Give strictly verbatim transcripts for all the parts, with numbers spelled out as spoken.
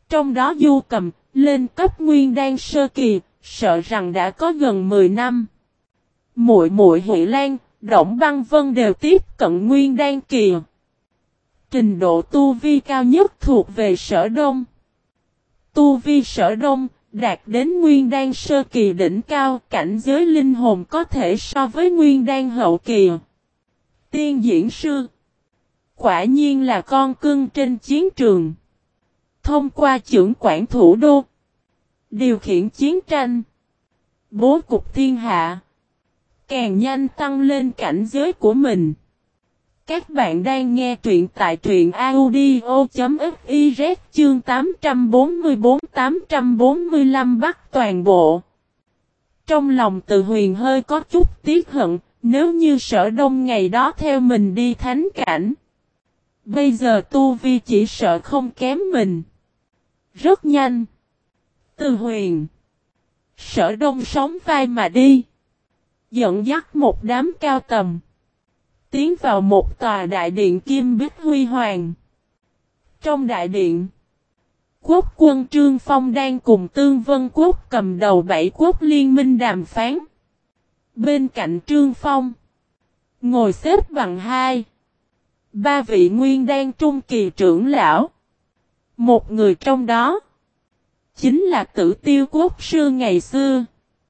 Trong đó Du Cầm, lên cấp nguyên đan sơ kỳ, sợ rằng đã có gần mười năm. Muội muội Huệ Lan, Đổng Băng Vân đều tiếp cận nguyên đan kỳ. Trình độ tu vi cao nhất thuộc về Sở Đông. Tu vi Sở Đông đạt đến nguyên đan sơ kỳ đỉnh cao, cảnh giới linh hồn có thể so với nguyên đan hậu kỳ. Tiên diễn sư, quả nhiên là con cưng trên chiến trường. Thông qua chưởng quản thủ đô, điều khiển chiến tranh, bố cục thiên hạ, càng nhanh tăng lên cảnh giới của mình. Các bạn đang nghe truyện tại truyện audio.fiz chương tám trăm bốn mươi bốn tám trăm bốn mươi lăm bắt toàn bộ. Trong lòng Từ Huyền hơi có chút tiếc hận, nếu như Sở Đông ngày đó theo mình đi thánh cảnh. Bây giờ tu vi chỉ sợ không kém mình. Rất nhanh. Từ Huyền, Sở Đông sóng vai mà đi. Dẫn dắt một đám cao tầm. Tiến vào một tòa đại điện kim bích huy hoàng. Trong đại điện, quốc quân Trương Phong đang cùng Tương Vân Quốc cầm đầu bảy quốc liên minh đàm phán. Bên cạnh Trương Phong, ngồi xếp bằng hai, ba vị nguyên đan trung kỳ trưởng lão. Một người trong đó, chính là Tử Tiêu Quốc sư ngày xưa.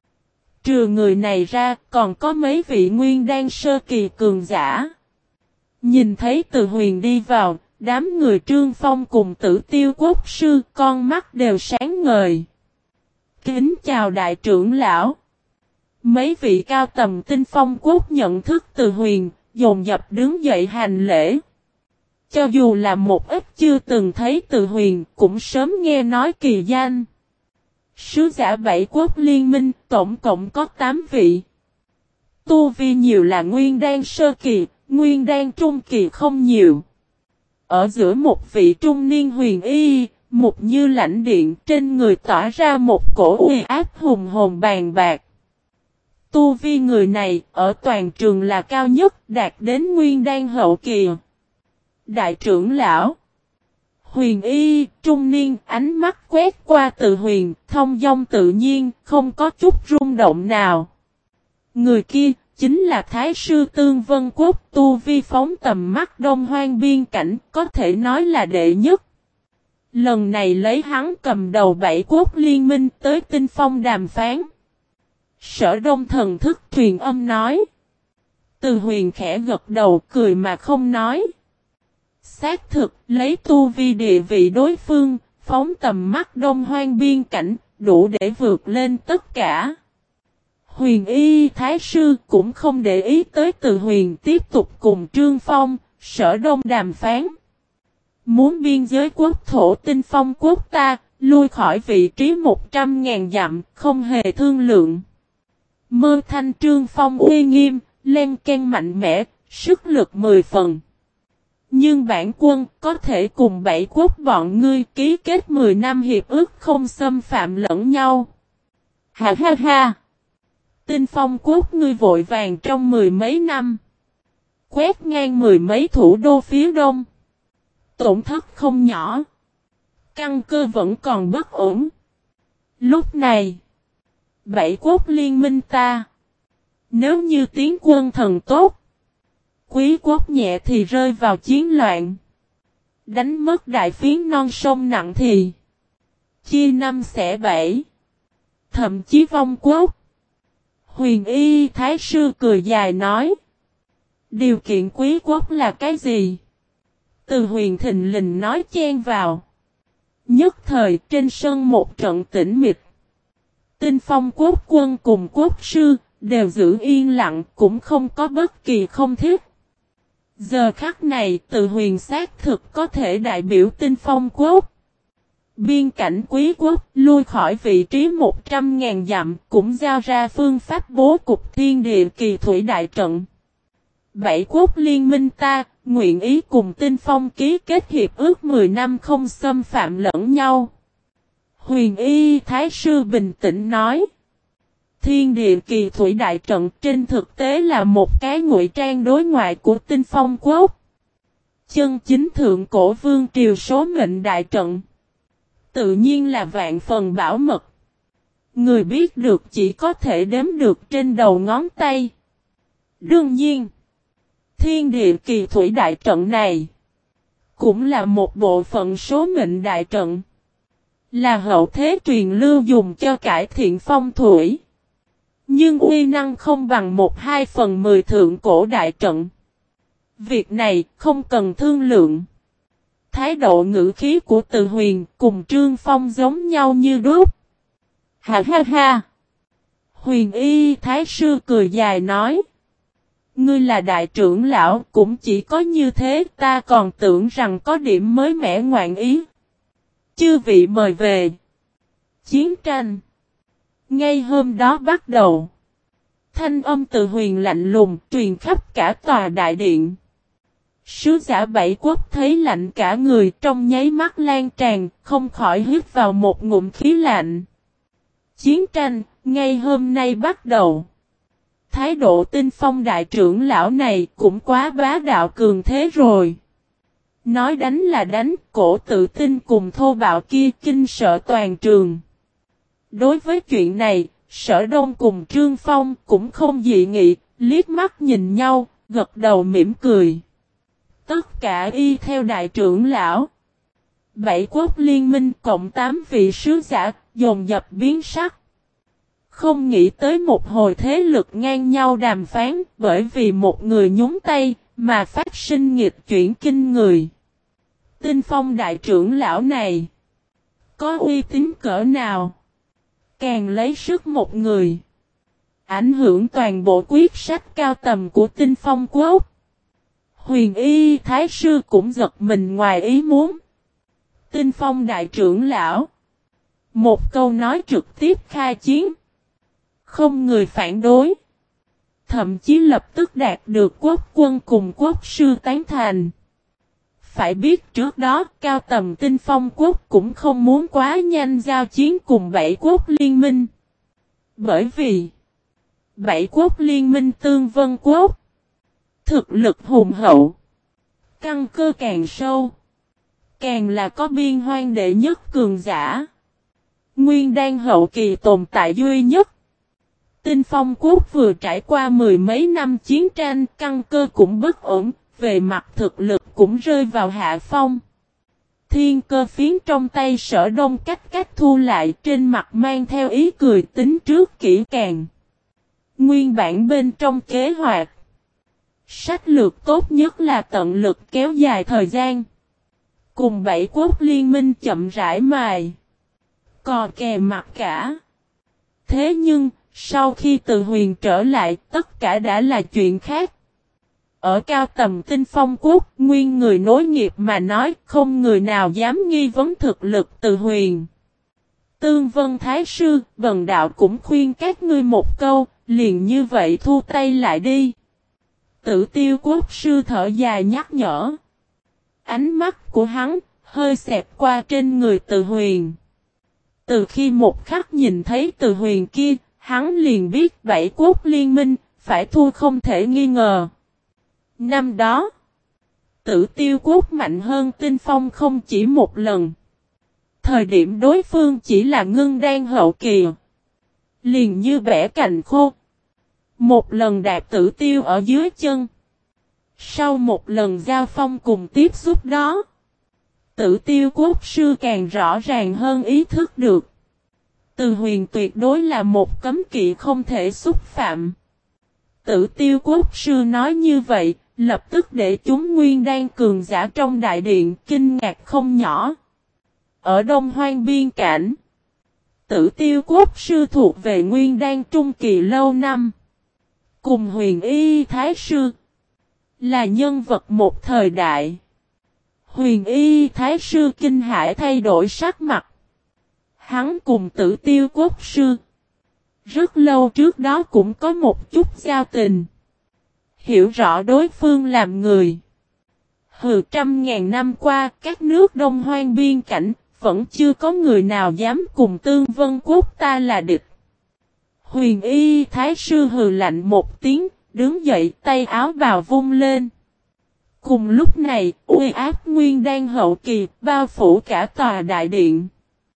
Trừ người này ra, còn có mấy vị nguyên đan sơ kỳ cường giả. Nhìn thấy Từ Huyền đi vào, đám người Trương Phong cùng Tử Tiêu Quốc sư, con mắt đều sáng ngời. Kính chào đại trưởng lão. Mấy vị cao tầm Tinh Phong Quốc nhận thức Từ Huyền, dồn dập đứng dậy hành lễ. Cho dù là một ít chưa từng thấy Từ Huyền, cũng sớm nghe nói kỳ danh. Sứ giả bảy quốc liên minh, tổng cộng có tám vị. Tu vi nhiều là nguyên đan sơ kỳ, nguyên đan trung kỳ không nhiều. Ở giữa một vị trung niên huyền y, một như lãnh điện, trên người tỏa ra một cổ uy áp hùng hồn bàn bạc. Tu vi người này, ở toàn trường là cao nhất, đạt đến nguyên đan hậu kỳ. Đại trưởng lão Huyền y, trung niên, ánh mắt quét qua Từ Huyền, thông dong tự nhiên, không có chút rung động nào. Người kia, chính là Thái sư Tương Vân Quốc, tu vi phóng tầm mắt Đông Hoang biên cảnh, có thể nói là đệ nhất. Lần này lấy hắn cầm đầu bảy quốc liên minh tới Tinh Phong đàm phán. Sở Đông thần thức truyền âm nói. Từ Huyền khẽ gật đầu cười mà không nói. Xác thực, lấy tu vi địa vị đối phương, phóng tầm mắt Đông Hoang biên cảnh, đủ để vượt lên tất cả. Huyền y thái sư cũng không để ý tới Từ Huyền tiếp tục cùng Trương Phong, Sở Đông đàm phán. Muốn biên giới quốc thổ Tinh Phong quốc ta, lui khỏi vị trí một trăm ngàn dặm, không hề thương lượng. Mơ thanh Trương Phong uy nghiêm, len ken mạnh mẽ, sức lực mười phần. Nhưng bản quân có thể cùng bảy quốc bọn ngươi ký kết mười năm hiệp ước không xâm phạm lẫn nhau. Ha ha ha! Tinh Phong quốc ngươi vội vàng trong mười mấy năm. Quét ngang mười mấy thủ đô phía đông. Tổn thất không nhỏ. Căn cơ vẫn còn bất ổn. Lúc này, bảy quốc liên minh ta. Nếu như tiến quân thần tốt, quý quốc nhẹ thì rơi vào chiến loạn. Đánh mất đại phiến non sông nặng thì chia năm xẻ bảy. Thậm chí vong quốc. Huyền y thái sư cười dài nói. Điều kiện quý quốc là cái gì? Từ Huyền thình lình nói chen vào. Nhất thời trên sân một trận tĩnh mịch. Tinh Phong quốc quân cùng quốc sư đều giữ yên lặng, cũng không có bất kỳ không thiết. Giờ khắc này Từ Huyền xác thực có thể đại biểu Tinh Phong quốc. Biên cảnh quý quốc lui khỏi vị trí một trăm ngàn dặm, cũng giao ra phương pháp bố cục thiên địa kỳ thủy đại trận. Bảy quốc liên minh ta, nguyện ý cùng Tinh Phong ký kết hiệp ước mười năm không xâm phạm lẫn nhau. Huyền y thái sư bình tĩnh nói. Thiên địa kỳ thủy đại trận trên thực tế là một cái ngụy trang đối ngoại của Tinh Phong quốc. Chân chính thượng cổ vương triều số mệnh đại trận. tự nhiên là vạn phần bảo mật. Người biết được chỉ có thể đếm được trên đầu ngón tay. Đương nhiên, thiên địa kỳ thủy đại trận này cũng là một bộ phận số mệnh đại trận. Là hậu thế truyền lưu dùng cho cải thiện phong thủy. Nhưng uy năng không bằng một hai phần mười thượng cổ đại trận. Việc này không cần thương lượng. Thái độ ngữ khí của Từ Huyền cùng Trương Phong giống nhau như đúc. Ha ha ha. Huyền Y Thái Sư cười dài nói. Ngươi là đại trưởng lão cũng chỉ có như thế, ta còn tưởng rằng có điểm mới mẻ ngoạn ý. Chư vị mời về. Chiến tranh. Ngay hôm đó bắt đầu. Thanh âm Từ Huyền lạnh lùng truyền khắp cả tòa đại điện. Sứ giả bảy quốc thấy lạnh cả người, trong nháy mắt lan tràn, không khỏi hít vào một ngụm khí lạnh. Chiến tranh, ngay hôm nay bắt đầu. Thái độ Tinh Phong đại trưởng lão này cũng quá bá đạo cường thế rồi. Nói đánh là đánh, cổ tự tin cùng thô bạo kia kinh sợ toàn trường. Đối với chuyện này, Sở Đông cùng Trương Phong cũng không dị nghị, liếc mắt nhìn nhau, gật đầu mỉm cười. Tất cả y theo đại trưởng lão. Bảy quốc liên minh cộng tám vị sứ giả, dồn dập biến sắc. Không nghĩ tới một hồi thế lực ngang nhau đàm phán, bởi vì một người nhúng tay, mà phát sinh nghịch chuyển kinh người. Tinh Phong đại trưởng lão này, có uy tín cỡ nào? Càng lấy sức một người, ảnh hưởng toàn bộ quyết sách cao tầm của Tinh Phong quốc. Huyền Y Thái Sư cũng giật mình ngoài ý muốn. Tinh Phong đại trưởng lão, một câu nói trực tiếp khai chiến. Không người phản đối. Thậm chí lập tức đạt được quốc quân cùng quốc sư tán thành. Phải biết trước đó cao tầm Tinh Phong quốc cũng không muốn quá nhanh giao chiến cùng bảy quốc liên minh. Bởi vì bảy quốc liên minh tương vân quốc thực lực hùng hậu, căn cơ càng sâu, càng là có biên hoang đệ nhất cường giả. Nguyên đan hậu kỳ tồn tại duy nhất. Tinh Phong quốc vừa trải qua mười mấy năm chiến tranh, căn cơ cũng bất ổn, về mặt thực lực cũng rơi vào hạ phong. Thiên cơ phiến trong tay Sở Đông cách cách thu lại, trên mặt mang theo ý cười tính trước kỹ càng. Nguyên bản bên trong kế hoạch, sách lược tốt nhất là tận lực kéo dài thời gian. Cùng bảy quốc liên minh chậm rãi mài cò kè mặt cả. Thế nhưng, sau khi Từ Huyền trở lại, tất cả đã là chuyện khác. Ở cao tầm Tinh Phong quốc, nguyên người nối nghiệp mà nói, không người nào dám nghi vấn thực lực Từ Huyền. Tương Vân Thái Sư, Bần Đạo cũng khuyên các ngươi một câu, liền như vậy thu tay lại đi. Tử Tiêu Quốc sư thở dài nhắc nhở. Ánh mắt của hắn, hơi xẹt qua trên người Từ Huyền. Từ khi một khắc nhìn thấy Từ Huyền kia, hắn liền biết bảy quốc liên minh, phải thua không thể nghi ngờ. Năm đó, Tử Tiêu Quốc mạnh hơn Tinh Phong không chỉ một lần. Thời điểm đối phương chỉ là ngưng đan hậu kỳ, liền như bẻ cành khô. Một lần đạp Tử Tiêu ở dưới chân. Sau một lần giao phong cùng tiếp xúc đó, Tử Tiêu Quốc sư càng rõ ràng hơn ý thức được. Từ Huyền tuyệt đối là một cấm kỵ không thể xúc phạm. Tử Tiêu Quốc sư nói như vậy, lập tức để chúng nguyên đan cường giả trong đại điện kinh ngạc không nhỏ. Ở Đông Hoang biên cảnh, Tử Tiêu Quốc sư thuộc về nguyên đan trung kỳ lâu năm. Cùng Huyền Y Thái Sư là nhân vật một thời đại. Huyền Y Thái Sư kinh hãi thay đổi sắc mặt. Hắn cùng Tử Tiêu Quốc sư rất lâu trước đó cũng có một chút giao tình. Hiểu rõ đối phương làm người. Hừ, trăm ngàn năm qua, các nước Đông Hoang biên cảnh, vẫn chưa có người nào dám cùng Tương Vân Quốc ta là địch. Huyền Y Thái Sư hừ lạnh một tiếng, đứng dậy tay áo bào vung lên. Cùng lúc này, uy áp nguyên đan hậu kỳ, bao phủ cả tòa đại điện.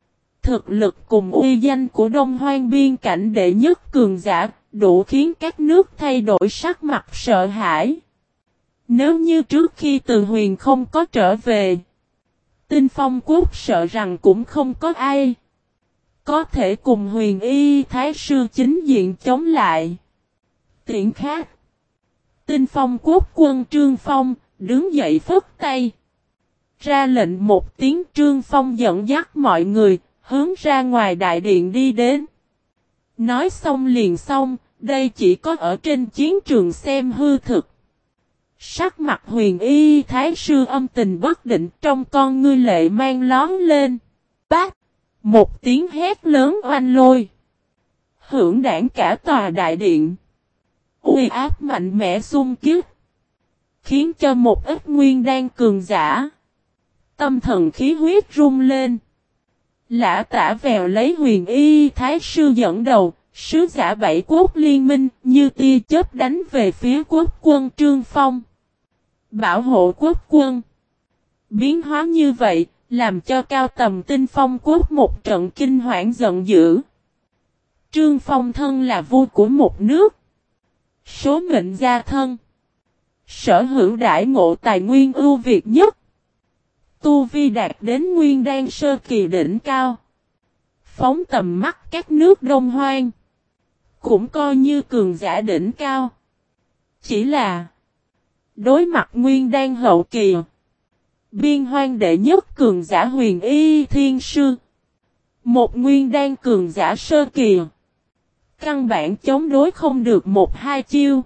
thực lực cùng uy danh của Đông Hoang biên cảnh đệ nhất cường giả, đủ khiến các nước thay đổi sắc mặt sợ hãi. Nếu như trước khi Từ Huyền không có trở về, Tinh Phong Quốc sợ rằng cũng không có ai có thể cùng Huyền Y Thái Sư chính diện chống lại. Tiện khác, Tinh Phong Quốc quân Trương Phong đứng dậy phất tay, ra lệnh một tiếng. Trương Phong dẫn dắt mọi người hướng ra ngoài đại điện đi đến. Nói xong liền xong, đây chỉ có ở trên chiến trường xem hư thực. Sắc mặt Huyền Y Thái Sư âm tình bất định, trong con ngươi lệ mang lón lên. Bát! Một tiếng hét lớn oanh lôi, hưởng đảng cả tòa đại điện. Uy áp mạnh mẽ xung kích, khiến cho một ít nguyên đan cường giả tâm thần khí huyết rung lên. Lã Tả vèo lấy Huyền Y Thái Sư dẫn đầu, sứ giả bảy quốc liên minh như tia chớp đánh về phía quốc quân Trương Phong. Bảo hộ quốc quân. Biến hóa như vậy, làm cho cao tầm Tinh Phong Quốc một trận kinh hoảng giận dữ. Trương Phong thân là vua của một nước, số mệnh gia thân, sở hữu đãi ngộ tài nguyên ưu việt nhất, tu vi đạt đến nguyên đan sơ kỳ đỉnh cao, phóng tầm mắt các nước Đông Hoang, cũng coi như cường giả đỉnh cao. Chỉ là đối mặt nguyên đan hậu kỳ, biên hoang đệ nhất cường giả Huyền Y Thiên Sư, một nguyên đan cường giả sơ kỳ, căn bản chống đối không được một hai chiêu.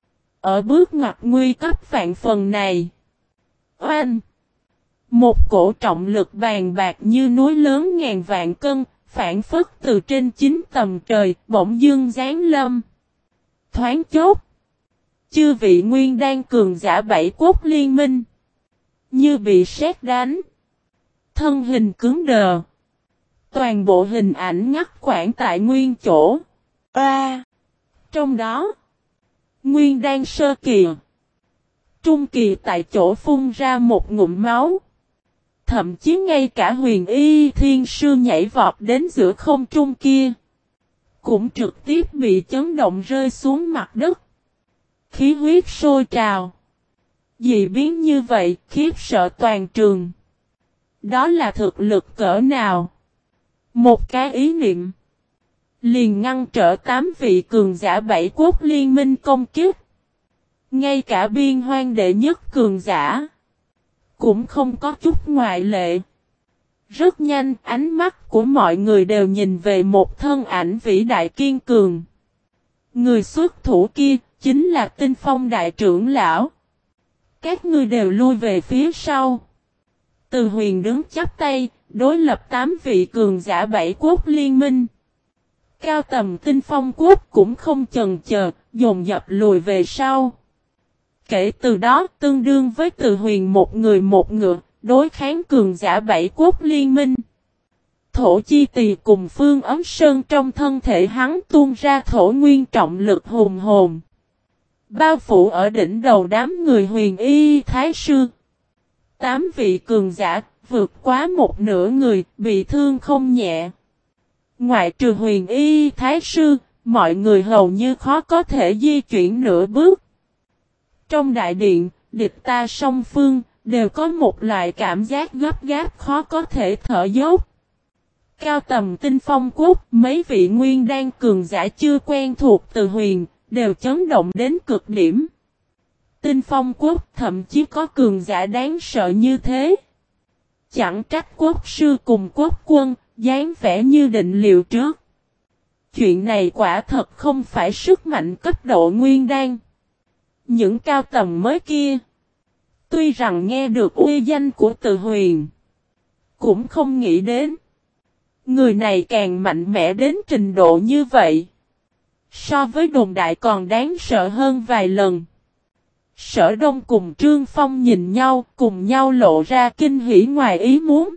Ở bước ngoặt nguy cấp vạn phần này, oanh! Một cổ trọng lực bàn bạc như núi lớn ngàn vạn cân, phản phất từ trên chín tầng trời, bỗng dưng giáng lâm. Thoáng chốt, chư vị nguyên đan cường giả bảy quốc liên minh như bị sét đánh, thân hình cứng đờ, toàn bộ hình ảnh ngắt quãng tại nguyên chỗ. A! Trong đó, nguyên đan sơ kỳ, trung kỳ tại chỗ phun ra một ngụm máu. Thậm chí ngay cả Huyền Y Thiên Sư nhảy vọt đến giữa không trung kia, cũng trực tiếp bị chấn động rơi xuống mặt đất. Khí huyết sôi trào. Dị biến như vậy khiếp sợ toàn trường. Đó là thực lực cỡ nào? Một cái ý niệm liền ngăn trở tám vị cường giả bảy quốc liên minh công kích. Ngay cả biên hoang đệ nhất cường giả cũng không có chút ngoại lệ. Rất nhanh, ánh mắt của mọi người đều nhìn về một thân ảnh vĩ đại kiên cường. Người xuất thủ kia chính là Tinh Phong đại trưởng lão. Các ngươi đều lui về phía sau. Từ Huyền đứng chắp tay, đối lập tám vị cường giả bảy quốc liên minh. Cao tầm Tinh Phong Quốc cũng không chần chờ, dồn dập lùi về sau. Kể từ đó, tương đương với Từ Huyền một người một ngựa, đối kháng cường giả bảy quốc liên minh. Thổ Chi Tỳ cùng Phương Ấm Sơn trong thân thể hắn tuôn ra thổ nguyên trọng lực hùng hồn, bao phủ ở đỉnh đầu đám người Huyền Y Thái Sư. Tám vị cường giả, vượt quá một nửa người, bị thương không nhẹ. Ngoại trừ Huyền Y Thái Sư, mọi người hầu như khó có thể di chuyển nửa bước. Trong đại điện, địch ta song phương, đều có một loại cảm giác gấp gáp khó có thể thở dốc. Cao tầm Tinh Phong Quốc, mấy vị nguyên đan cường giả chưa quen thuộc Từ Huyền, đều chấn động đến cực điểm. Tinh Phong Quốc thậm chí có cường giả đáng sợ như thế. Chẳng trách quốc sư cùng quốc quân, dáng vẻ như định liệu trước. Chuyện này quả thật không phải sức mạnh cấp độ nguyên đan. Những cao tầm mới kia, tuy rằng nghe được uy danh của Từ Huyền, cũng không nghĩ đến người này càng mạnh mẽ đến trình độ như vậy. So với đồn đại còn đáng sợ hơn vài lần. Sở Đông cùng Trương Phong nhìn nhau, cùng nhau lộ ra kinh hỉ ngoài ý muốn.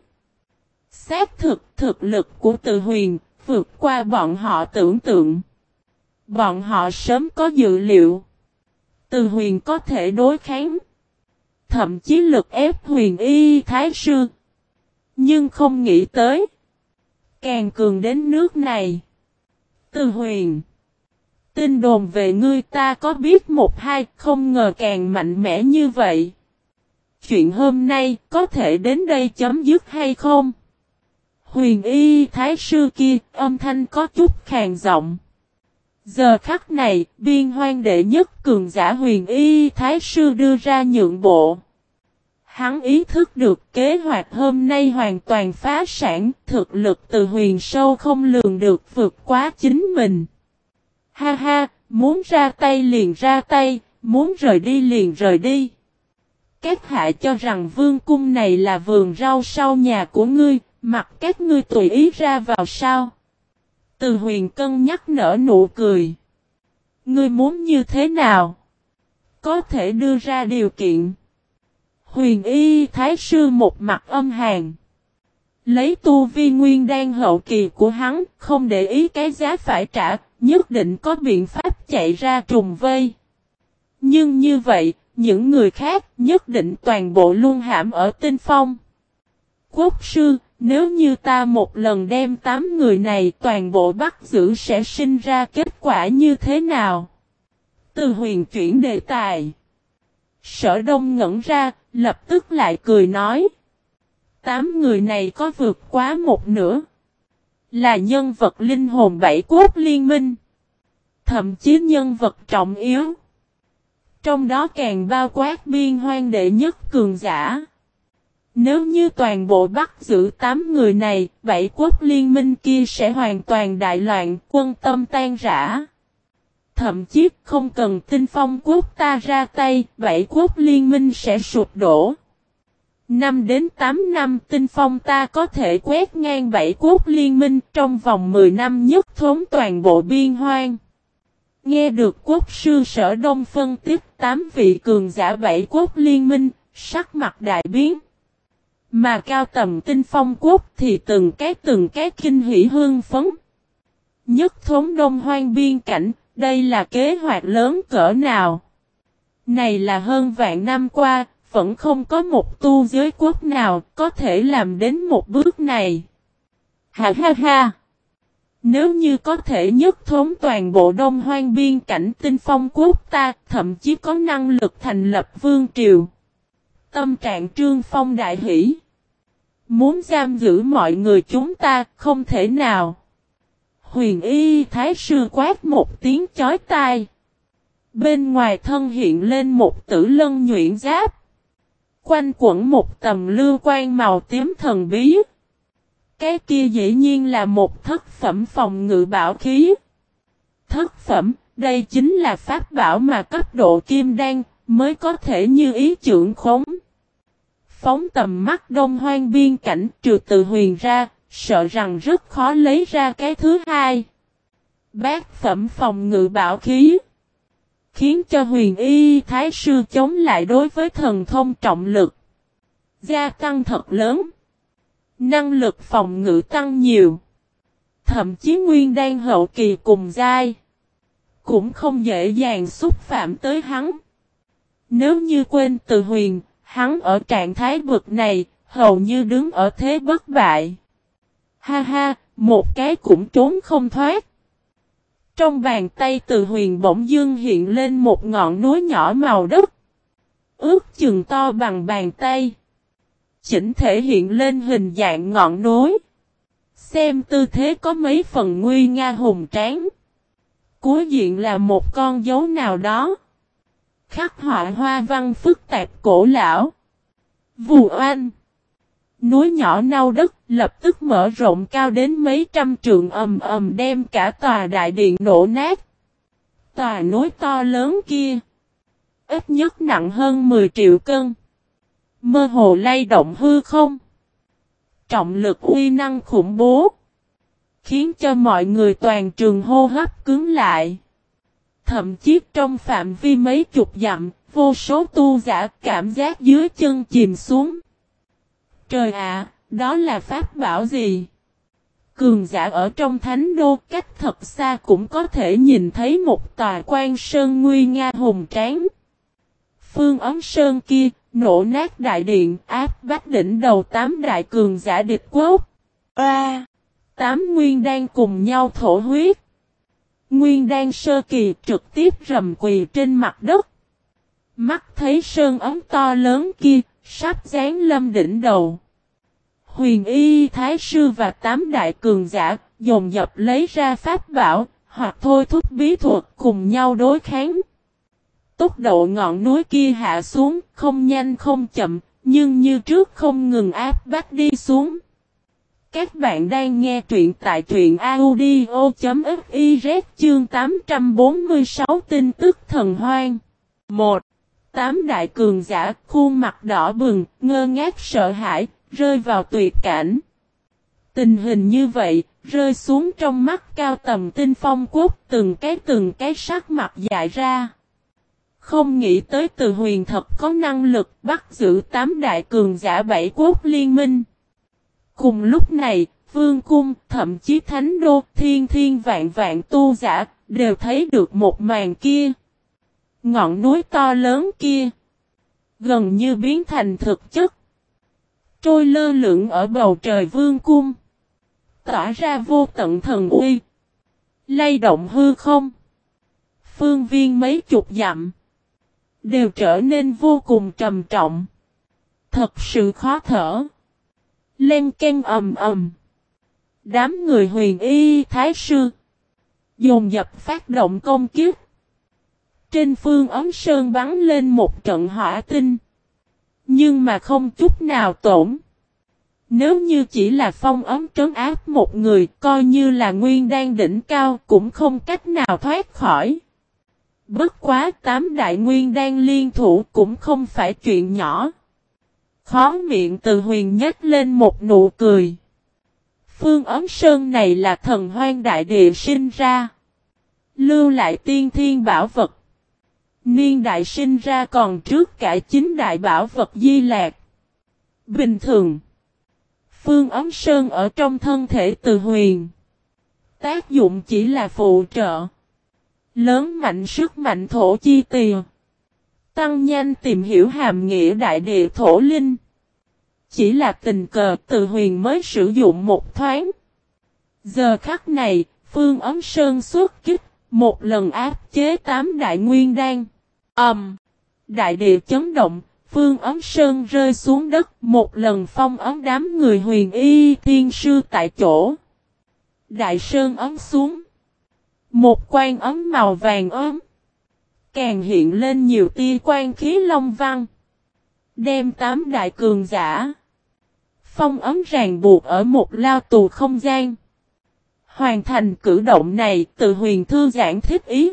Xác thực thực lực của Từ Huyền vượt qua bọn họ tưởng tượng. Bọn họ sớm có dự liệu Từ Huyền có thể đối kháng, thậm chí lực ép Huyền Y Thái Sư. Nhưng không nghĩ tới, Càng cường đến nước này. Từ Huyền. Tin đồn về ngươi ta có biết một hai, không ngờ càng mạnh mẽ như vậy. Chuyện hôm nay có thể đến đây chấm dứt hay không? Huyền y thái sư kia, âm thanh có chút khàn giọng. Giờ khắc này, biên hoang đệ nhất cường giả huyền y thái sư đưa ra nhượng bộ. Hắn ý thức được kế hoạch hôm nay hoàn toàn phá sản, thực lực từ huyền sâu không lường được vượt quá chính mình. Ha ha, muốn ra tay liền ra tay, muốn rời đi liền rời đi. Các hạ cho rằng vương cung này là vườn rau sau nhà của ngươi, mặc các ngươi tùy ý ra vào sao? Từ Huyền cân nhắc nở nụ cười. Ngươi muốn như thế nào? Có thể đưa ra điều kiện. Huyền y thái sư một mặt âm hàn. Lấy tu vi nguyên đan hậu kỳ của hắn, không để ý cái giá phải trả, nhất định có biện pháp chạy ra trùng vây. Nhưng như vậy, những người khác nhất định toàn bộ luôn hãm ở Tinh Phong. Quốc sư, nếu như ta một lần đem tám người này toàn bộ bắt giữ sẽ sinh ra kết quả như thế nào? Từ Huyền chuyển đề tài. Sở Đông ngẩn ra, lập tức lại cười nói. Tám người này có vượt quá một nửa. Là nhân vật linh hồn bảy quốc liên minh. Thậm chí nhân vật trọng yếu. Trong đó càng bao quát biên hoang đệ nhất cường giả. Nếu như toàn bộ bắt giữ tám người này, bảy quốc liên minh kia sẽ hoàn toàn đại loạn, quân tâm tan rã. Thậm chí không cần Tinh Phong quốc ta ra tay, bảy quốc liên minh sẽ sụp đổ. năm đến tám năm Tinh Phong ta có thể quét ngang bảy quốc liên minh trong vòng mười năm nhất thống toàn bộ biên hoang. Nghe được quốc sư Sở Đông phân tích tám vị cường giả bảy quốc liên minh, sắc mặt đại biến. Mà cao tầm Tinh Phong quốc thì từng cái từng cái kinh hỉ hương phấn. Nhất thống đông hoang biên cảnh, đây là kế hoạch lớn cỡ nào? Này là hơn vạn năm qua, vẫn không có một tu giới quốc nào có thể làm đến một bước này. Ha ha ha! Nếu như có thể nhất thống toàn bộ đông hoang biên cảnh Tinh Phong quốc ta, thậm chí có năng lực thành lập vương triều. Tâm trạng Trương Phong đại hỷ. Muốn giam giữ mọi người chúng ta, không thể nào. Huyền y thái sư quát một tiếng chói tai. Bên ngoài thân hiện lên một tử lân nhuyễn giáp. Quanh quẩn một tầm lưu quan màu tím thần bí. Cái kia dĩ nhiên là một thất phẩm phòng ngự bảo khí. Thất phẩm, đây chính là pháp bảo mà cấp độ kim đan mới có thể như ý trưởng khống. Phóng tầm mắt đông hoang biên cảnh trừ từ huyền ra, sợ rằng rất khó lấy ra cái thứ hai. Bát phẩm phòng ngự bảo khí. Khiến cho huyền y thái sư chống lại đối với thần thông trọng lực. Gia tăng thật lớn. Năng lực phòng ngự tăng nhiều. Thậm chí nguyên đan hậu kỳ cùng giai. Cũng không dễ dàng xúc phạm tới hắn. Nếu như quên từ huyền, hắn ở trạng thái bực này, hầu như đứng ở thế bất bại. Ha ha, một cái cũng trốn không thoát. Trong bàn tay từ huyền bỗng dưng hiện lên một ngọn núi nhỏ màu đất. Ước chừng to bằng bàn tay. Chỉnh thể hiện lên hình dạng ngọn núi. Xem tư thế có mấy phần nguy nga hùng tráng. Cuối diện là một con dấu nào đó. Khắc họa hoa văn phức tạp cổ lão. Vù oanh. Núi nhỏ nau đất lập tức mở rộng cao đến mấy trăm trượng ầm ầm đem cả tòa đại điện nổ nát. Tòa núi to lớn kia. Ít nhất nặng hơn mười triệu cân. Mơ hồ lay động hư không. Trọng lực uy năng khủng bố. Khiến cho mọi người toàn trường hô hấp cứng lại. Thậm chí trong phạm vi mấy chục dặm, vô số tu giả cảm giác dưới chân chìm xuống. Trời ạ, đó là pháp bảo gì? Cường giả ở trong thánh đô cách thật xa cũng có thể nhìn thấy một tòa quan sơn nguy nga hùng tráng. Phương ấm sơn kia, nổ nát đại điện, áp bách đỉnh đầu tám đại cường giả địch quốc. Oa! tám nguyên đan cùng nhau thổ huyết. Nguyên đan sơ kỳ trực tiếp rầm quỳ trên mặt đất. Mắt thấy sơn ấm to lớn kia, sắp giáng lâm đỉnh đầu. Huyền y thái sư và tám đại cường giả, dồn dập lấy ra pháp bảo, hoặc thôi thúc bí thuật cùng nhau đối kháng. Tốc độ ngọn núi kia hạ xuống, không nhanh không chậm, nhưng như trước không ngừng áp bách đi xuống. Các bạn đang nghe truyện tại truyện audio chấm fiz chương tám trăm bốn mươi sáu tin tức thần hoang. một. Tám đại cường giả, khuôn mặt đỏ bừng, ngơ ngác sợ hãi, rơi vào tuyệt cảnh. Tình hình như vậy, rơi xuống trong mắt Cao Tầm Tinh Phong Quốc, từng cái từng cái sắc mặt dại ra. Không nghĩ tới Từ Huyền thật có năng lực bắt giữ tám đại cường giả bảy quốc liên minh. Cùng lúc này, Vương Cung, thậm chí Thánh Đô, thiên thiên vạn vạn tu giả, đều thấy được một màn kia. Ngọn núi to lớn kia, gần như biến thành thực chất. Trôi lơ lửng ở bầu trời Vương Cung, tỏa ra vô tận thần uy, lay động hư không. Phương viên mấy chục dặm, đều trở nên vô cùng trầm trọng. Thật sự khó thở. Len ken ầm ầm. Đám người huyền y thái sư dồn dập phát động công kiếp. Trên phương ấm sơn bắn lên một trận hỏa tinh. Nhưng mà không chút nào tổn. Nếu như chỉ là phong ấm trấn áp một người, coi như là nguyên đan đỉnh cao cũng không cách nào thoát khỏi. Bất quá tám đại nguyên đan liên thủ cũng không phải chuyện nhỏ. Khó miệng Từ Huyền nhếch lên một nụ cười. Phương ấm sơn này là thần hoang đại địa sinh ra. Lưu lại tiên thiên bảo vật. Niên đại sinh ra còn trước cả chín đại bảo vật Di Lạc. Bình thường, Phương ấm sơn ở trong thân thể Từ Huyền, tác dụng chỉ là phụ trợ. Lớn mạnh sức mạnh thổ chi tìa. Tăng nhanh tìm hiểu hàm nghĩa đại địa thổ linh. Chỉ là tình cờ Từ Huyền mới sử dụng một thoáng. Giờ khắc này, Phương ấm sơn xuất kích, một lần áp chế tám đại nguyên đan. Ầm! Um, đại địa chấn động, Phương ấm sơn rơi xuống đất, một lần phong ấm đám người huyền y thiên sư tại chỗ. Đại sơn ấm xuống. Một quan ấm màu vàng ấm. Càng hiện lên nhiều tia quan khí long văn. Đem tám đại cường giả. Phong ấm ràng buộc ở một lao tù không gian. Hoàn thành cử động này, Từ Huyền thư giãn thích ý.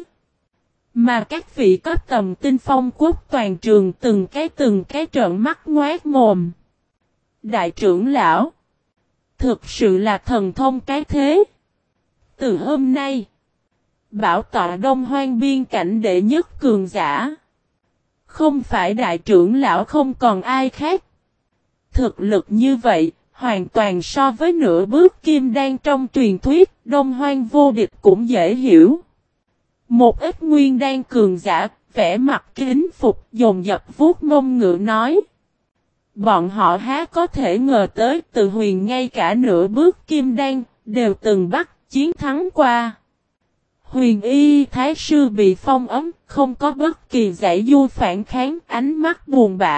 Mà các vị cấp tầm Tinh Phong Quốc toàn trường từng cái từng cái trợn mắt ngoác mồm. Đại trưởng lão, thực sự là thần thông cái thế. Từ hôm nay, bảo tọa Đông Hoang biên cảnh đệ nhất cường giả, không phải đại trưởng lão không còn ai khác. Thực lực như vậy, hoàn toàn so với nửa bước kim đan trong truyền thuyết, Đông Hoang vô địch cũng dễ hiểu. Một ít nguyên đan cường giả, vẻ mặt kính phục, dồn dập vuốt mông ngựa nói. Bọn họ há có thể ngờ tới Từ Huyền ngay cả nửa bước kim đan, đều từng bắt chiến thắng qua. Huyền y thái sư bị phong ấm, không có bất kỳ giải du phản kháng, ánh mắt buồn bã.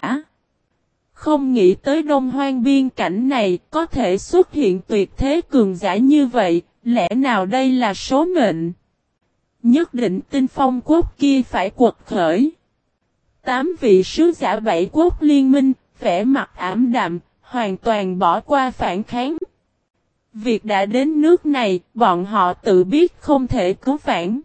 Không nghĩ tới Đông Hoang biên cảnh này có thể xuất hiện tuyệt thế cường giả như vậy, lẽ nào đây là số mệnh? Nhất định Tinh Phong Quốc kia phải quật khởi. Tám vị sứ giả bảy quốc liên minh, vẻ mặt ảm đạm, hoàn toàn bỏ qua phản kháng. Việc đã đến nước này, bọn họ tự biết không thể cứu vãn.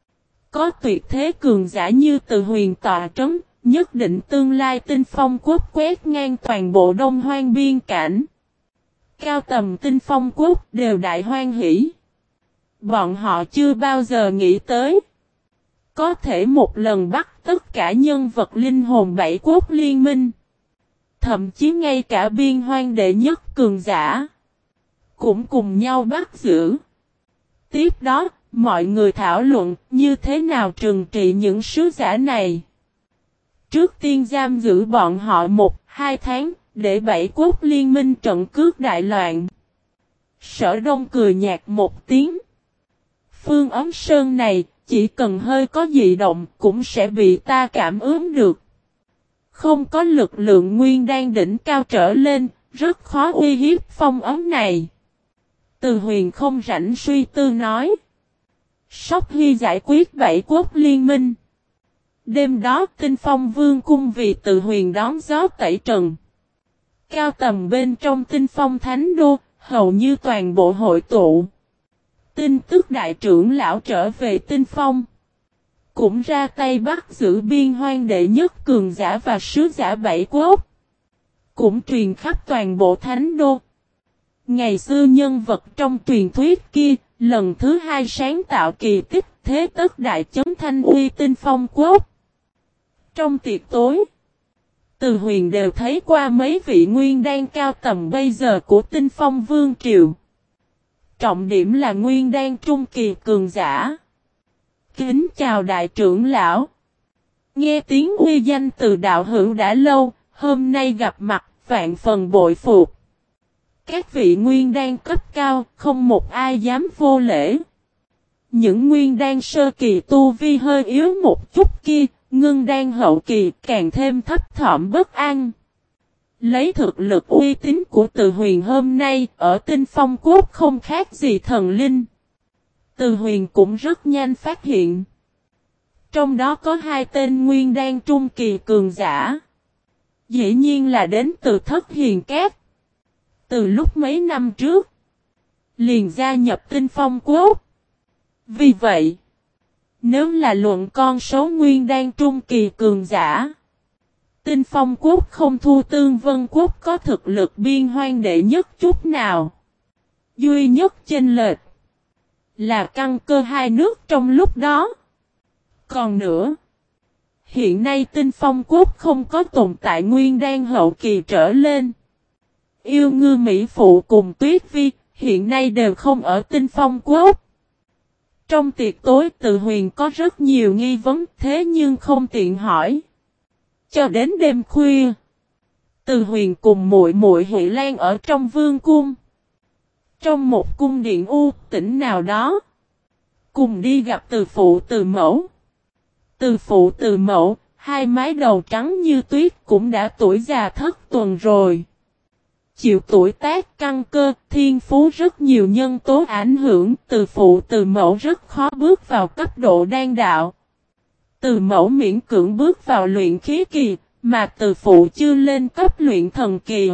Có tuyệt thế cường giả như Từ Huyền tọa trấn, nhất định tương lai Tinh Phong Quốc quét ngang toàn bộ Đông Hoang biên cảnh. Cao tầm Tinh Phong Quốc đều đại hoan hỷ. Bọn họ chưa bao giờ nghĩ tới. Có thể một lần bắt tất cả nhân vật linh hồn bảy quốc liên minh. Thậm chí ngay cả biên hoang đệ nhất cường giả cũng cùng nhau bắt giữ. Tiếp đó, mọi người thảo luận như thế nào trừng trị những sứ giả này. Trước tiên giam giữ bọn họ một, hai tháng, để bảy quốc liên minh trận cướp đại loạn. Sở Đông cười nhạt một tiếng. Phương ấm sơn này, chỉ cần hơi có dị động cũng sẽ bị ta cảm ứng được. Không có lực lượng nguyên đan đỉnh cao trở lên, rất khó uy hiếp phong ấm này. Từ Huyền không rảnh suy tư nói. Sóc Hy giải quyết bảy quốc liên minh. Đêm đó Tinh Phong Vương cung vì Từ Huyền đón gió tẩy trần. Cao tầm bên trong Tinh Phong Thánh Đô, hầu như toàn bộ hội tụ. Tin tức đại trưởng lão trở về Tinh Phong. Cũng ra tay bắt giữ biên hoang đệ nhất cường giả và sứ giả bảy quốc. Cũng truyền khắp toàn bộ Thánh Đô. Ngày xưa nhân vật trong truyền thuyết kia, lần thứ hai sáng tạo kỳ tích thế tất đại chấn thanh uy Tinh Phong quốc. Trong tiệc tối, Từ Huyền đều thấy qua mấy vị nguyên đan cao tầm bây giờ của Tinh Phong Vương Triều. Trọng điểm là nguyên đan trung kỳ cường giả. Kính chào đại trưởng lão. Nghe tiếng uy danh từ đạo hữu đã lâu, hôm nay gặp mặt, vạn phần bội phục. Các vị nguyên đan cấp cao, không một ai dám vô lễ. Những nguyên đan sơ kỳ tu vi hơi yếu một chút kia, ngưng đan hậu kỳ càng thêm thấp thỏm bất an. Lấy thực lực uy tín của Từ Huyền hôm nay, ở Tinh Phong quốc không khác gì thần linh. Từ Huyền cũng rất nhanh phát hiện. Trong đó có hai tên nguyên đan trung kỳ cường giả. Dĩ nhiên là đến từ Thất Hiền Cát. Từ lúc mấy năm trước, liền gia nhập Tinh Phong quốc. Vì vậy, nếu là luận con số nguyên đan trung kỳ cường giả, Tinh Phong quốc không thua Tương Vân quốc có thực lực biên hoang đệ nhất chút nào. Duy nhất chênh lệch là căn cơ hai nước trong lúc đó. Còn nữa, hiện nay Tinh Phong quốc không có tồn tại nguyên đan hậu kỳ trở lên. Yêu Ngư Mỹ Phụ cùng Tuyết Vi hiện nay đều không ở Tinh Phong quốc. Trong tiệc tối Từ Huyền có rất nhiều nghi vấn thế nhưng không tiện hỏi. Cho đến đêm khuya, Từ Huyền cùng muội muội Huệ Lan ở trong vương cung. Trong một cung điện u tĩnh nào đó, cùng đi gặp Từ phụ Từ mẫu. Từ phụ Từ mẫu, hai mái đầu trắng như tuyết cũng đã tuổi già thất tuần rồi. Chịu tuổi tác căn cơ, thiên phú rất nhiều nhân tố ảnh hưởng, Từ phụ Từ mẫu rất khó bước vào cấp độ đan đạo. Từ mẫu miễn cưỡng bước vào luyện khí kỳ, mà Từ phụ chưa lên cấp luyện thần kỳ.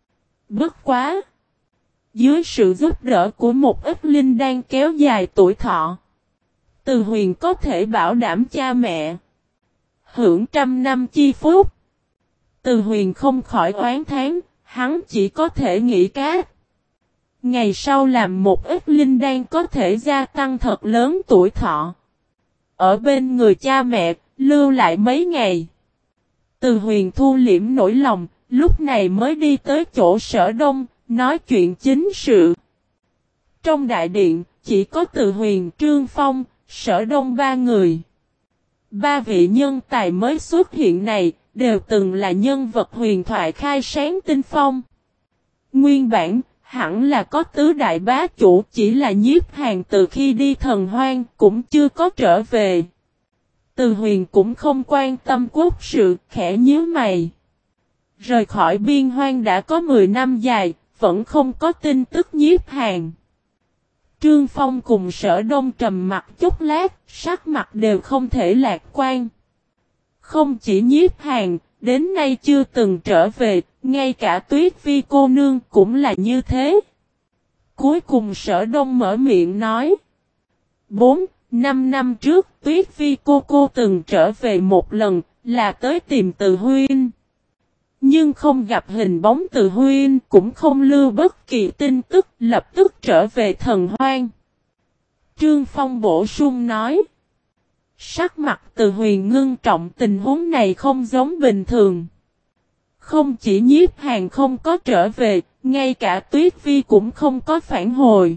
Bất quá! Dưới sự giúp đỡ của một ít linh đan kéo dài tuổi thọ, Từ Huyền có thể bảo đảm cha mẹ hưởng trăm năm chi phúc. Từ Huyền không khỏi oán thán, hắn chỉ có thể nghĩ cát. Ngày sau làm một ít linh đan có thể gia tăng thật lớn tuổi thọ. Ở bên người cha mẹ, lưu lại mấy ngày. Từ Huyền thu liễm nỗi lòng, lúc này mới đi tới chỗ Sở Đông, nói chuyện chính sự. Trong đại điện, chỉ có Từ Huyền, Trương Phong, Sở Đông ba người. Ba vị nhân tài mới xuất hiện này, đều từng là nhân vật huyền thoại khai sáng Tinh Phong. Nguyên bản, hẳn là có tứ đại bá chủ, chỉ là Nhiếp Hàn từ khi đi Thần Hoang cũng chưa có trở về. Từ Huyền cũng không quan tâm quốc sự, khẽ nhíu mày. Rời khỏi biên hoang đã có mười năm dài, vẫn không có tin tức Nhiếp Hàn. Trương Phong cùng Sở Đông trầm mặt chút lát, sắc mặt đều không thể lạc quan. Không chỉ Nhiếp Hàn, đến nay chưa từng trở về, ngay cả Tuyết Vi cô nương cũng là như thế. Cuối cùng Sở Đông mở miệng nói. Bốn, năm năm trước Tuyết Vi cô cô từng trở về một lần, là tới tìm Từ Huynh. Nhưng không gặp hình bóng Từ Huynh, cũng không lưu bất kỳ tin tức, lập tức trở về Thần Hoang. Trương Phong bổ sung nói. Sắc mặt Từ Huyền ngưng trọng, tình huống này không giống bình thường. Không chỉ Nhiếp Hàn không có trở về, ngay cả Tuyết Vi cũng không có phản hồi.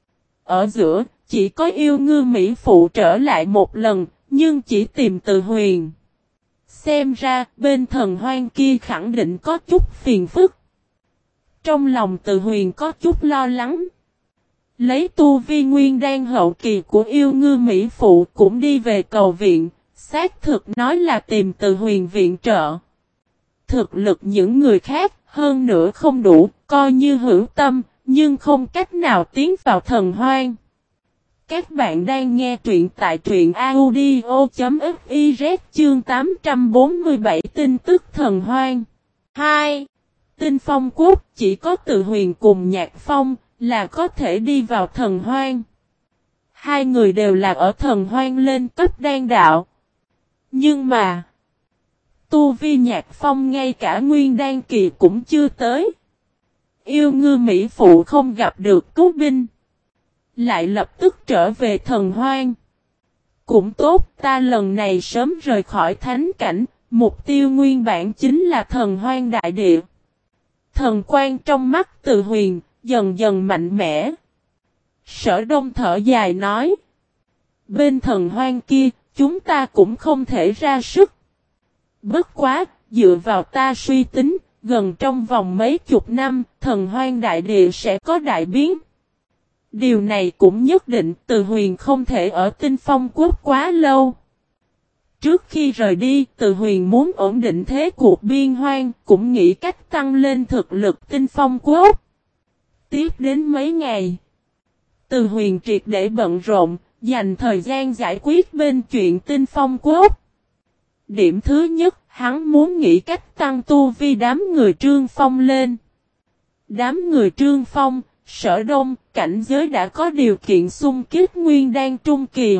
Ở giữa, chỉ có Yêu Ngư Mỹ Phụ trở lại một lần, nhưng chỉ tìm Từ Huyền. Xem ra, bên Thần Hoang kia khẳng định có chút phiền phức. Trong lòng Từ Huyền có chút lo lắng. Lấy tu vi nguyên đan hậu kỳ của yêu ngư Mỹ Phụ cũng đi về cầu viện, xác thực nói là tìm từ huyền viện trợ. Thực lực những người khác hơn nữa không đủ, coi như hữu tâm, nhưng không cách nào tiến vào thần hoang. Các bạn đang nghe truyện tại truyện audio.fiz chương tám trăm bốn mươi bảy tin tức thần hoang. hai. Tinh Phong Quốc chỉ có Từ Huyền cùng Nhạc Phong là có thể đi vào thần hoang. Hai người đều là ở thần hoang lên cấp đan đạo. Nhưng mà tu vi Nhạc Phong ngay cả nguyên đan kỳ cũng chưa tới. Yêu ngư Mỹ Phụ không gặp được cứu binh, lại lập tức trở về thần hoang. Cũng tốt, ta lần này sớm rời khỏi thánh cảnh, mục tiêu nguyên bản chính là thần hoang đại địa. Thần quang trong mắt Từ Huyền dần dần mạnh mẽ. Sở Đông thở dài nói, bên thần hoang kia, chúng ta cũng không thể ra sức. Bất quá, dựa vào ta suy tính, gần trong vòng mấy chục năm, thần hoang đại địa sẽ có đại biến. Điều này cũng nhất định Từ Huyền không thể ở Tinh Phong Quốc quá lâu. Trước khi rời đi, Từ Huyền muốn ổn định thế cuộc biên hoang, cũng nghĩ cách tăng lên thực lực Tinh Phong Quốc. Tiếp đến mấy ngày, Từ Huyền triệt để bận rộn, dành thời gian giải quyết bên chuyện Tinh Phong Quốc. Điểm thứ nhất, hắn muốn nghĩ cách tăng tu vi đám người Trương Phong lên. Đám người Trương Phong, Sở Đông, cảnh giới đã có điều kiện xung kích nguyên đan trung kỳ.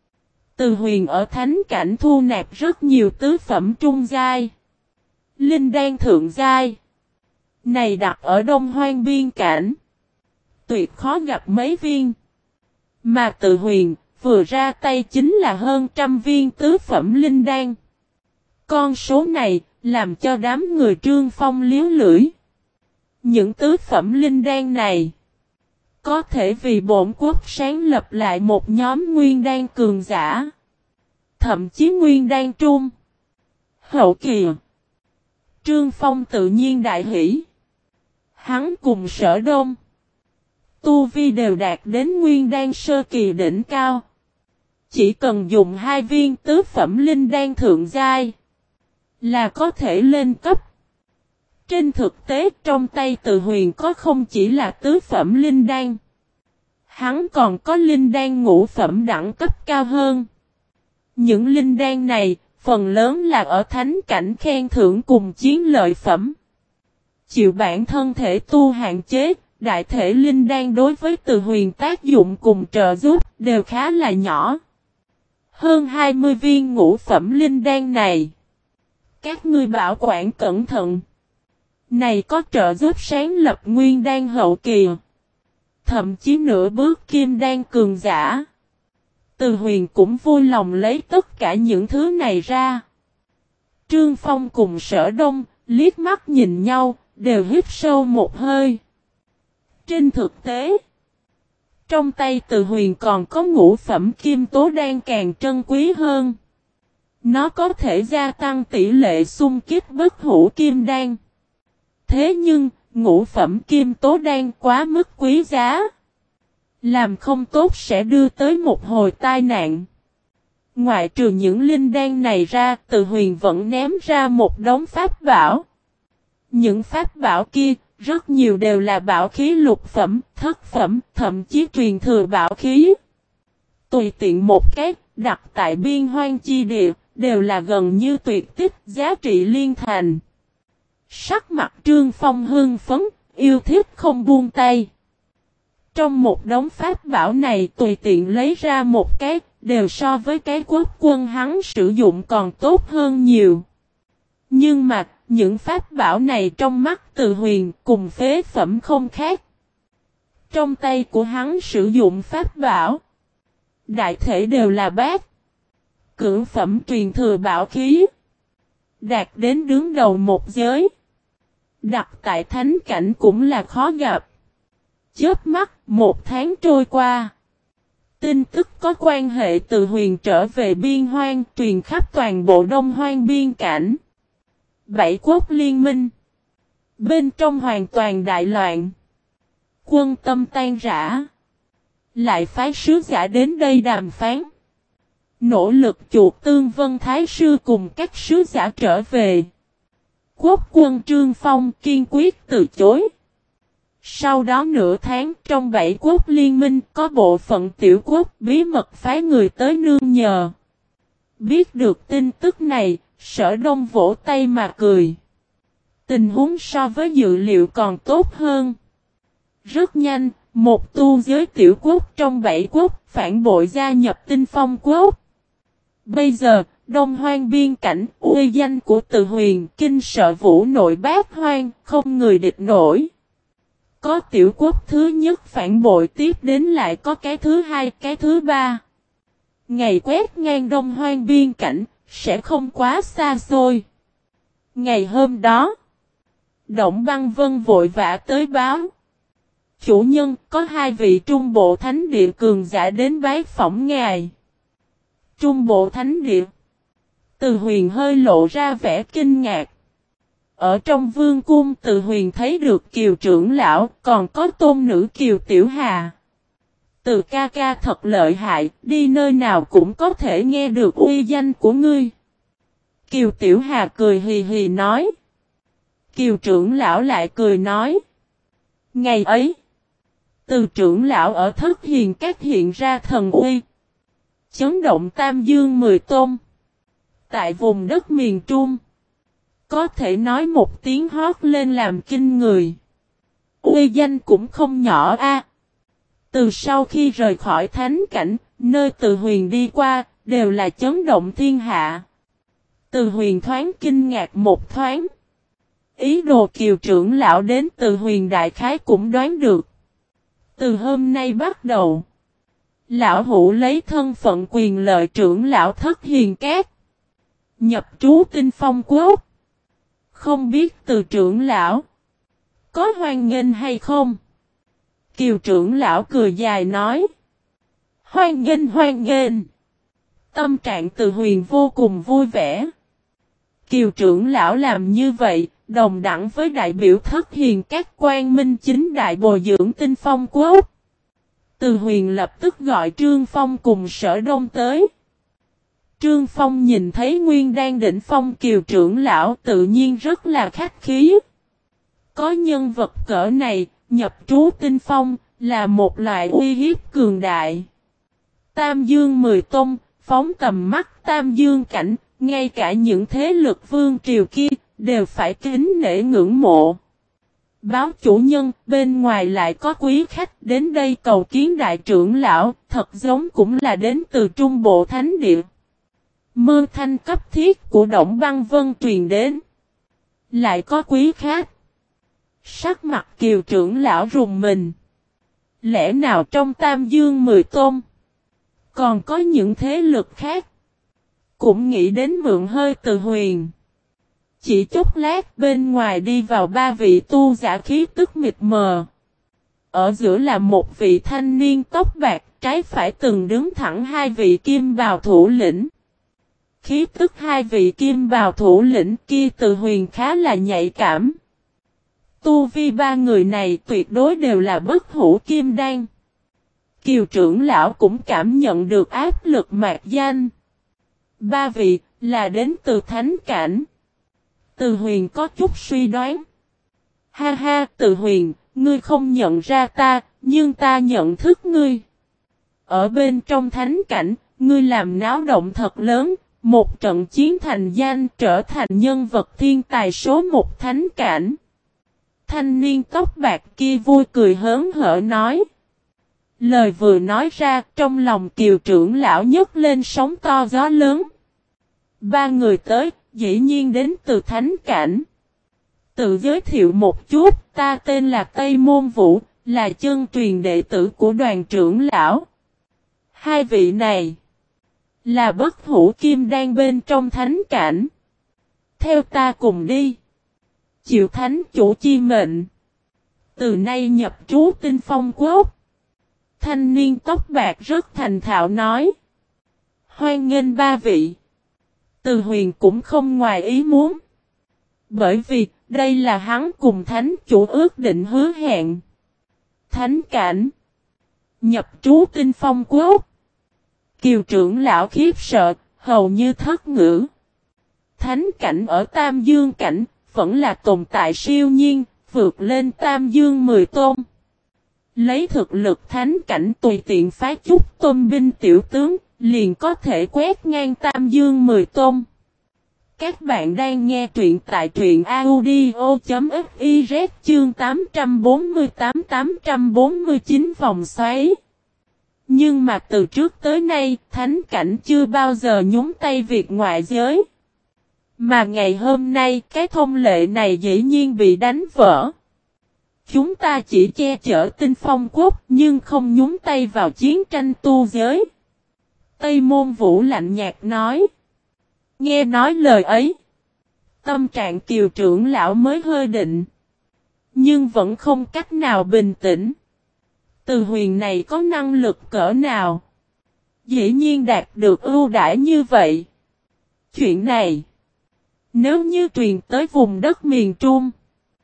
Từ Huyền ở thánh cảnh thu nạp rất nhiều tứ phẩm trung giai, linh đan thượng giai. Này đặt ở Đông Hoang biên cảnh, tuyệt khó gặp mấy viên. Mà Từ Huyền vừa ra tay chính là hơn trăm viên tứ phẩm linh đan. Con số này làm cho đám người Trương Phong liếu lưỡi. Những tứ phẩm linh đan này có thể vì bổn quốc sáng lập lại một nhóm nguyên đan cường giả, thậm chí nguyên đan trung hậu kỳ. Trương Phong tự nhiên đại hỷ. Hắn cùng Sở Đông tu vi đều đạt đến nguyên đan sơ kỳ đỉnh cao. Chỉ cần dùng hai viên tứ phẩm linh đan thượng giai là có thể lên cấp. Trên thực tế trong tay Từ Huyền có không chỉ là tứ phẩm linh đan, hắn còn có linh đan ngũ phẩm đẳng cấp cao hơn. Những linh đan này phần lớn là ở thánh cảnh khen thưởng cùng chiến lợi phẩm. Chịu bản thân thể tu hạn chế, đại thể linh đan đối với Từ Huyền tác dụng cùng trợ giúp đều khá là nhỏ. Hơn hai mươi viên ngũ phẩm linh đan này, các ngươi bảo quản cẩn thận. Này có trợ giúp sáng lập nguyên đan hậu kỳ, thậm chí nửa bước kim đan cường giả. Từ Huyền cũng vui lòng lấy tất cả những thứ này ra. Trương Phong cùng Sở Đông liếc mắt nhìn nhau, đều hít sâu một hơi. Trên thực tế, trong tay Từ Huyền còn có ngũ phẩm kim tố đan càng trân quý hơn. Nó có thể gia tăng tỷ lệ xung kích bất hủ kim đan. Thế nhưng, ngũ phẩm kim tố đan quá mức quý giá. Làm không tốt sẽ đưa tới một hồi tai nạn. Ngoại trừ những linh đan này ra, Từ Huyền vẫn ném ra một đống pháp bảo. Những pháp bảo kia, rất nhiều đều là bảo khí lục phẩm, thất phẩm, thậm chí truyền thừa bảo khí. Tùy tiện một cái, đặt tại biên hoang chi địa, đều là gần như tuyệt tích, giá trị liên thành. Sắc mặt Trương Phong hưng phấn, yêu thích không buông tay. Trong một đống pháp bảo này tùy tiện lấy ra một cái, đều so với cái quốc quân hắn sử dụng còn tốt hơn nhiều. Nhưng mà, những pháp bảo này trong mắt Từ Huyền cùng phế phẩm không khác. Trong tay của hắn sử dụng pháp bảo, đại thể đều là bát, cửu phẩm truyền thừa bảo khí, đạt đến đứng đầu một giới. Đặt tại thánh cảnh cũng là khó gặp. Chớp mắt, một tháng trôi qua. Tin tức có quan hệ Từ Huyền trở về biên hoang truyền khắp toàn bộ Đông Hoang biên cảnh. Bảy quốc liên minh. Bên trong hoàn toàn đại loạn. Quân tâm tan rã. lại phái sứ giả đến đây đàm phán. Nỗ lực chuộc Tương Vân Thái Sư cùng các sứ giả trở về. Quốc quân Trương Phong kiên quyết từ chối. Sau đó nửa tháng trong bảy quốc liên minh có bộ phận tiểu quốc bí mật phái người tới nương nhờ. Biết được tin tức này, Sở Đông vỗ tay mà cười. Tình huống so với dự liệu còn tốt hơn. Rất nhanh, một tu giới tiểu quốc trong bảy quốc phản bội gia nhập Tinh Phong quốc. Bây giờ, Đông Hoang biên cảnh, uy danh của Từ Huyền, kinh sợ vũ nội bát hoang, không người địch nổi. Có tiểu quốc thứ nhất phản bội tiếp đến lại có cái thứ hai, cái thứ ba. Ngày quét ngang Đông Hoang biên cảnh, sẽ không quá xa xôi. Ngày hôm đó, Động Băng Vân vội vã tới báo. Chủ nhân, có hai vị trung bộ thánh địa cường giả đến bái phỏng ngài. Trung bộ thánh địa. Từ Huyền hơi lộ ra vẻ kinh ngạc. Ở trong vương cung Từ Huyền thấy được Kiều trưởng lão, còn có tôn nữ Kiều Tiểu Hà. Từ ca ca thật lợi hại, đi nơi nào cũng có thể nghe được uy danh của ngươi. Kiều Tiểu Hà cười hì hì nói. Kiều trưởng lão lại cười nói. Ngày ấy, Từ trưởng lão ở Thất Hiền Các hiện ra thần uy. Chấn động Tam Dương mười tôn. Tại vùng đất miền Trung, có thể nói một tiếng hót lên làm kinh người. Uy danh cũng không nhỏ a. Từ sau khi rời khỏi thánh cảnh, nơi Từ Huyền đi qua, đều là chấn động thiên hạ. Từ Huyền thoáng kinh ngạc một thoáng. Ý đồ Kiều trưởng lão đến Từ Huyền đại khái cũng đoán được. Từ hôm nay bắt đầu, lão hữu lấy thân phận quyền lợi trưởng lão Thất Hiền Các, nhập trú Tinh Phong quốc. Không biết Từ trưởng lão có hoan nghênh hay không? Kiều trưởng lão cười dài nói. Hoan nghênh hoan nghênh. Tâm trạng Từ Huyền vô cùng vui vẻ. Kiều trưởng lão làm như vậy, đồng đẳng với đại biểu Thất Hiền Các quan minh chính đại bồi dưỡng Tinh Phong quốc. Từ Huyền lập tức gọi Trương Phong cùng Sở Đông tới. Trương Phong nhìn thấy Nguyên Đan đỉnh phong Kiều trưởng lão tự nhiên rất là khách khí. Có nhân vật cỡ này, nhập trú Tinh Phong, là một loại uy hiếp cường đại. Tam Dương mười tôn, phóng tầm mắt Tam Dương cảnh, ngay cả những thế lực vương triều kia, đều phải kính nể ngưỡng mộ. Báo chủ nhân, bên ngoài lại có quý khách đến đây cầu kiến đại trưởng lão, thật giống cũng là đến từ Trung Bộ Thánh Địa. Mơ thanh cấp thiết của Động Băng Vân truyền đến. Lại có quý khách. Sắc mặt Kiều trưởng lão rùng mình. Lẽ nào trong Tam Dương mười tôn, còn có những thế lực khác? Cũng nghĩ đến mượn hơi Từ Huyền. Chỉ chốc lát bên ngoài đi vào ba vị tu giả khí tức mịt mờ. Ở giữa là một vị thanh niên tóc bạc, trái phải từng đứng thẳng hai vị kim bào thủ lĩnh. Khí tức hai vị kim bào thủ lĩnh kia Từ Huyền khá là nhạy cảm. Tu vi ba người này tuyệt đối đều là bất hủ kim đan. Kiều trưởng lão cũng cảm nhận được áp lực mạc danh. Ba vị là đến từ thánh cảnh. Từ Huyền có chút suy đoán. Ha ha, Từ Huyền, ngươi không nhận ra ta, nhưng ta nhận thức ngươi. Ở bên trong thánh cảnh, ngươi làm náo động thật lớn, một trận chiến thành danh trở thành nhân vật thiên tài số một thánh cảnh. Thanh niên tóc bạc kia vui cười hớn hở nói. Lời vừa nói ra, trong lòng Kiều trưởng lão nhấc lên sóng to gió lớn. Ba người tới, dĩ nhiên đến từ thánh cảnh. Tự giới thiệu một chút, ta tên là Tây Môn Vũ, là chân truyền đệ tử của đoàn trưởng lão. Hai vị này là bất hủ kim đan bên trong thánh cảnh. Theo ta cùng đi. Chịu thánh chủ chi mệnh. Từ nay nhập trú Tinh Phong quốc. Thanh niên tóc bạc rất thành thạo nói. Hoan nghênh ba vị. Từ Huyền cũng không ngoài ý muốn. Bởi vì đây là hắn cùng thánh chủ ước định hứa hẹn. Thánh cảnh. Nhập trú Tinh Phong Quốc. Kiều trưởng lão khiếp sợ, hầu như thất ngữ. Thánh cảnh ở Tam Dương cảnh, vẫn là tồn tại siêu nhiên, vượt lên Tam Dương mười tôn. Lấy thực lực thánh cảnh tùy tiện phá chút tôn binh tiểu tướng, liền có thể quét ngang Tam Dương mười tôn. Các bạn đang nghe truyện tại truyện audio.fiz chương tám trăm bốn mươi tám tám trăm bốn mươi chín vòng xoáy. Nhưng mà từ trước tới nay, thánh cảnh chưa bao giờ nhúng tay việc ngoại giới. Mà ngày hôm nay, cái thông lệ này dĩ nhiên bị đánh vỡ. Chúng ta chỉ che chở Tinh Phong Quốc, nhưng không nhúng tay vào chiến tranh tu giới. Tây Môn Vũ lạnh nhạt nói. Nghe nói lời ấy. Tâm trạng Kiều trưởng lão mới hơi định. Nhưng vẫn không cách nào bình tĩnh. Từ huyền này có năng lực cỡ nào? Dĩ nhiên đạt được ưu đãi như vậy. Chuyện này, nếu như truyền tới vùng đất miền Trung,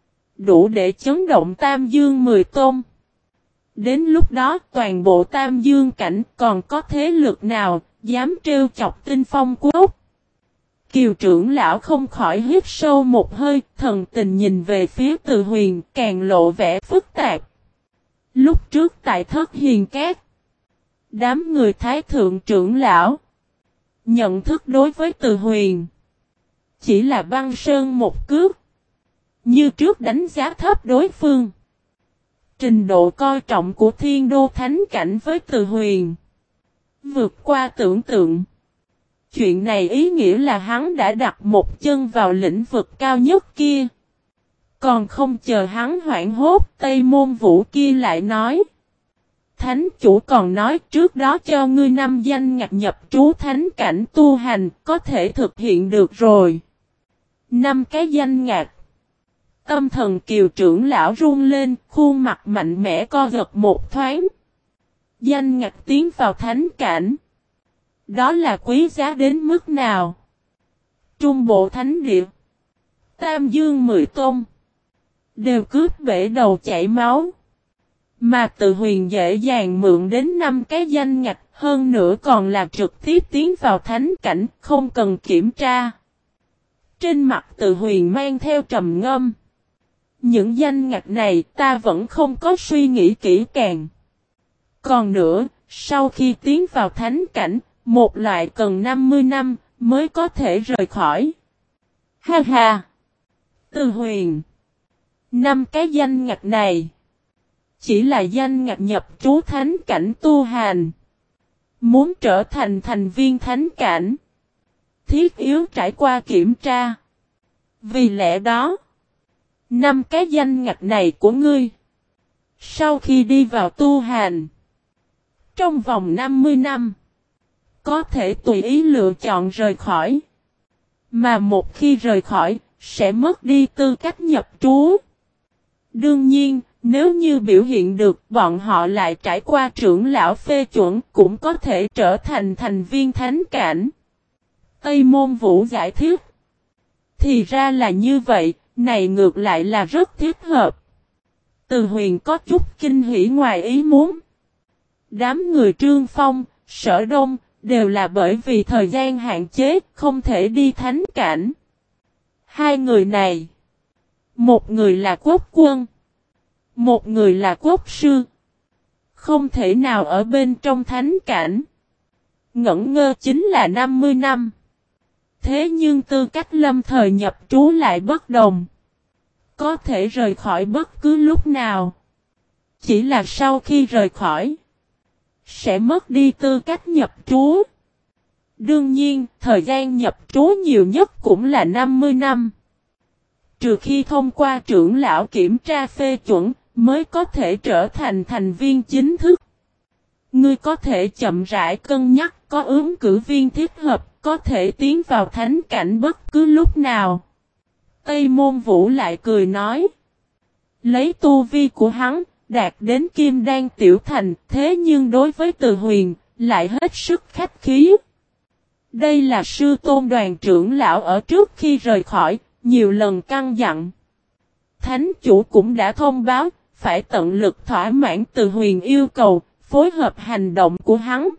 đủ để chấn động Tam Dương mười tôn. Đến lúc đó toàn bộ Tam Dương cảnh còn có thế lực nào dám trêu chọc Tinh Phong Quốc? Kiều trưởng lão không khỏi hít sâu một hơi, thần tình nhìn về phía Từ Huyền, càng lộ vẻ phức tạp. Lúc trước tại Thất Hiền Cát, đám người Thái thượng trưởng lão nhận thức đối với Từ Huyền chỉ là băng sơn một cước, như trước đánh giá thấp đối phương. Trình độ coi trọng của Thiên Đô Thánh cảnh với Từ Huyền vượt qua tưởng tượng. Chuyện này ý nghĩa là hắn đã đặt một chân vào lĩnh vực cao nhất kia. Còn không chờ hắn hoảng hốt, Tây Môn Vũ kia lại nói. Thánh chủ còn nói trước đó cho ngươi năm danh ngạch nhập trú thánh cảnh tu hành, có thể thực hiện được rồi. Năm cái danh ngạch. Tâm thần Kiều trưởng lão run lên, khuôn mặt mạnh mẽ co giật một thoáng. Danh ngạch tiến vào thánh cảnh. Đó là quý giá đến mức nào? Trung bộ thánh địa, Tam Dương mười tôn, đều cướp bể đầu chảy máu. Mà Từ Huyền dễ dàng mượn đến năm cái danh ngạch, hơn nữa còn là trực tiếp tiến vào thánh cảnh, không cần kiểm tra. Trên mặt Từ Huyền mang theo trầm ngâm. Những danh ngạch này ta vẫn không có suy nghĩ kỹ càng. Còn nữa, sau khi tiến vào thánh cảnh, một loại cần năm mươi năm mới có thể rời khỏi. Ha ha! Từ Huyền, năm cái danh ngạch này chỉ là danh ngạch nhập trú thánh cảnh tu hành. Muốn trở thành thành viên thánh cảnh, thiết yếu trải qua kiểm tra. Vì lẽ đó, năm cái danh ngạch này của ngươi, sau khi đi vào tu hành, trong vòng năm mươi năm, có thể tùy ý lựa chọn rời khỏi. Mà một khi rời khỏi, sẽ mất đi tư cách nhập trú. Đương nhiên, nếu như biểu hiện được bọn họ lại trải qua trưởng lão phê chuẩn cũng có thể trở thành thành viên thánh cảnh. Tây Môn Vũ giải thích. Thì ra là như vậy, này ngược lại là rất thiết hợp. Từ Huyền có chút kinh hỉ ngoài ý muốn. Đám người Trương Phong, Sở Đông, đều là bởi vì thời gian hạn chế, không thể đi thánh cảnh. Hai người này, một người là quốc quân, một người là quốc sư, không thể nào ở bên trong thánh cảnh. Ngẩn ngơ chính là năm mươi năm. Thế nhưng tư cách lâm thời nhập trú lại bất đồng. Có thể rời khỏi bất cứ lúc nào. Chỉ là sau khi rời khỏi, sẽ mất đi tư cách nhập trú. Đương nhiên, thời gian nhập trú nhiều nhất cũng là năm mươi năm. Trừ khi thông qua trưởng lão kiểm tra phê chuẩn, mới có thể trở thành thành viên chính thức. Ngươi có thể chậm rãi cân nhắc có ứng cử viên thích hợp, có thể tiến vào thánh cảnh bất cứ lúc nào. Tây Môn Vũ lại cười nói. Lấy tu vi của hắn, đạt đến kim đan tiểu thành, thế nhưng đối với Từ Huyền, lại hết sức khách khí. Đây là sư tôn đoàn trưởng lão ở trước khi rời khỏi, nhiều lần căn dặn. Thánh chủ cũng đã thông báo, phải tận lực thỏa mãn Từ Huyền yêu cầu, phối hợp hành động của hắn.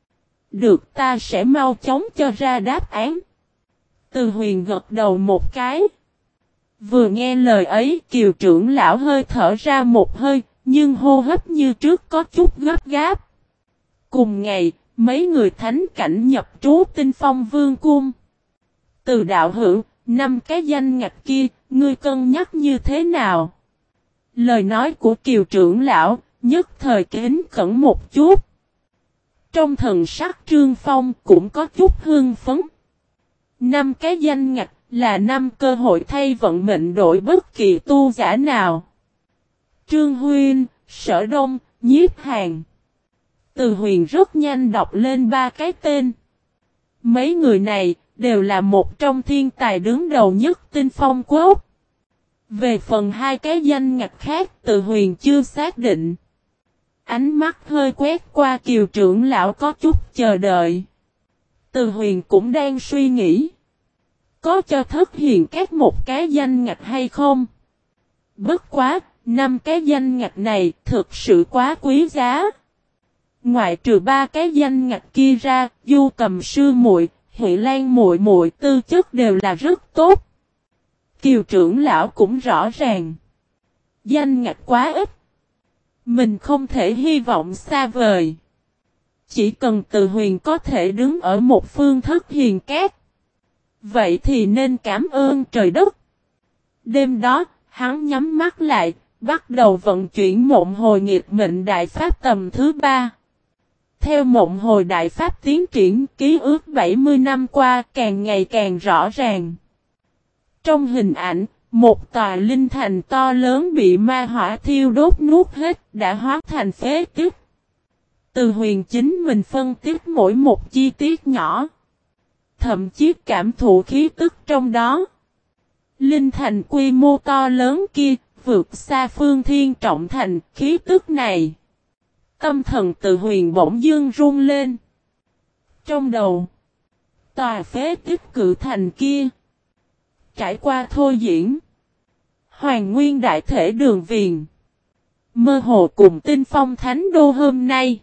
Được, ta sẽ mau chóng cho ra đáp án. Từ Huyền gật đầu một cái. Vừa nghe lời ấy, Kiều trưởng lão hơi thở ra một hơi, nhưng hô hấp như trước có chút gấp gáp. Cùng ngày, mấy người thánh cảnh nhập trú Tinh Phong Vương cung. Từ đạo hữu, năm cái danh ngạch kia, ngươi cân nhắc như thế nào? Lời nói của Kiều trưởng lão, nhất thời kính cẩn một chút. Trong thần sắc Trương Phong cũng có chút hưng phấn. Năm cái danh ngạch là năm cơ hội thay vận mệnh đổi bất kỳ tu giả nào. Trương Huynh, Sở Đông, Nhiếp Hàn. Từ Huyền rất nhanh đọc lên ba cái tên. Mấy người này đều là một trong thiên tài đứng đầu nhất Tinh Phong Quốc. Về phần hai cái danh ngạch khác, Từ Huyền chưa xác định. Ánh mắt hơi quét qua Kiều trưởng lão có chút chờ đợi. Từ Huyền cũng đang suy nghĩ. Có cho Thất Hiền các một cái danh ngạch hay không? Bất quá, năm cái danh ngạch này thực sự quá quý giá. Ngoại trừ ba cái danh ngạch kia ra, Du Cầm sư muội, Huệ Lan muội muội tư chất đều là rất tốt. Kiều trưởng lão cũng rõ ràng. Danh ngạch quá ít. Mình không thể hy vọng xa vời. Chỉ cần Từ Huyền có thể đứng ở một phương Thất Hiền Cát. Vậy thì nên cảm ơn trời đất. Đêm đó, hắn nhắm mắt lại, bắt đầu vận chuyển mộng hồi nghịch mệnh đại pháp tầm thứ ba. Theo mộng hồi đại pháp tiến triển, ký ức bảy mươi năm qua càng ngày càng rõ ràng. Trong hình ảnh, một tòa linh thành to lớn bị ma hỏa thiêu đốt nuốt hết, đã hóa thành phế tích. Từ Huyền chính mình phân tích mỗi một chi tiết nhỏ. Thậm chí cảm thụ khí tức trong đó. Linh thành quy mô to lớn kia, vượt xa Phương Thiên Trọng Thành, khí tức này. Tâm thần Từ Huyền bỗng dưng run lên. Trong đầu, tòa phế tích cự thành kia. Trải qua thôi diễn. Hoàng nguyên đại thể đường viền. Mơ hồ cùng Tinh Phong Thánh Đô hôm nay.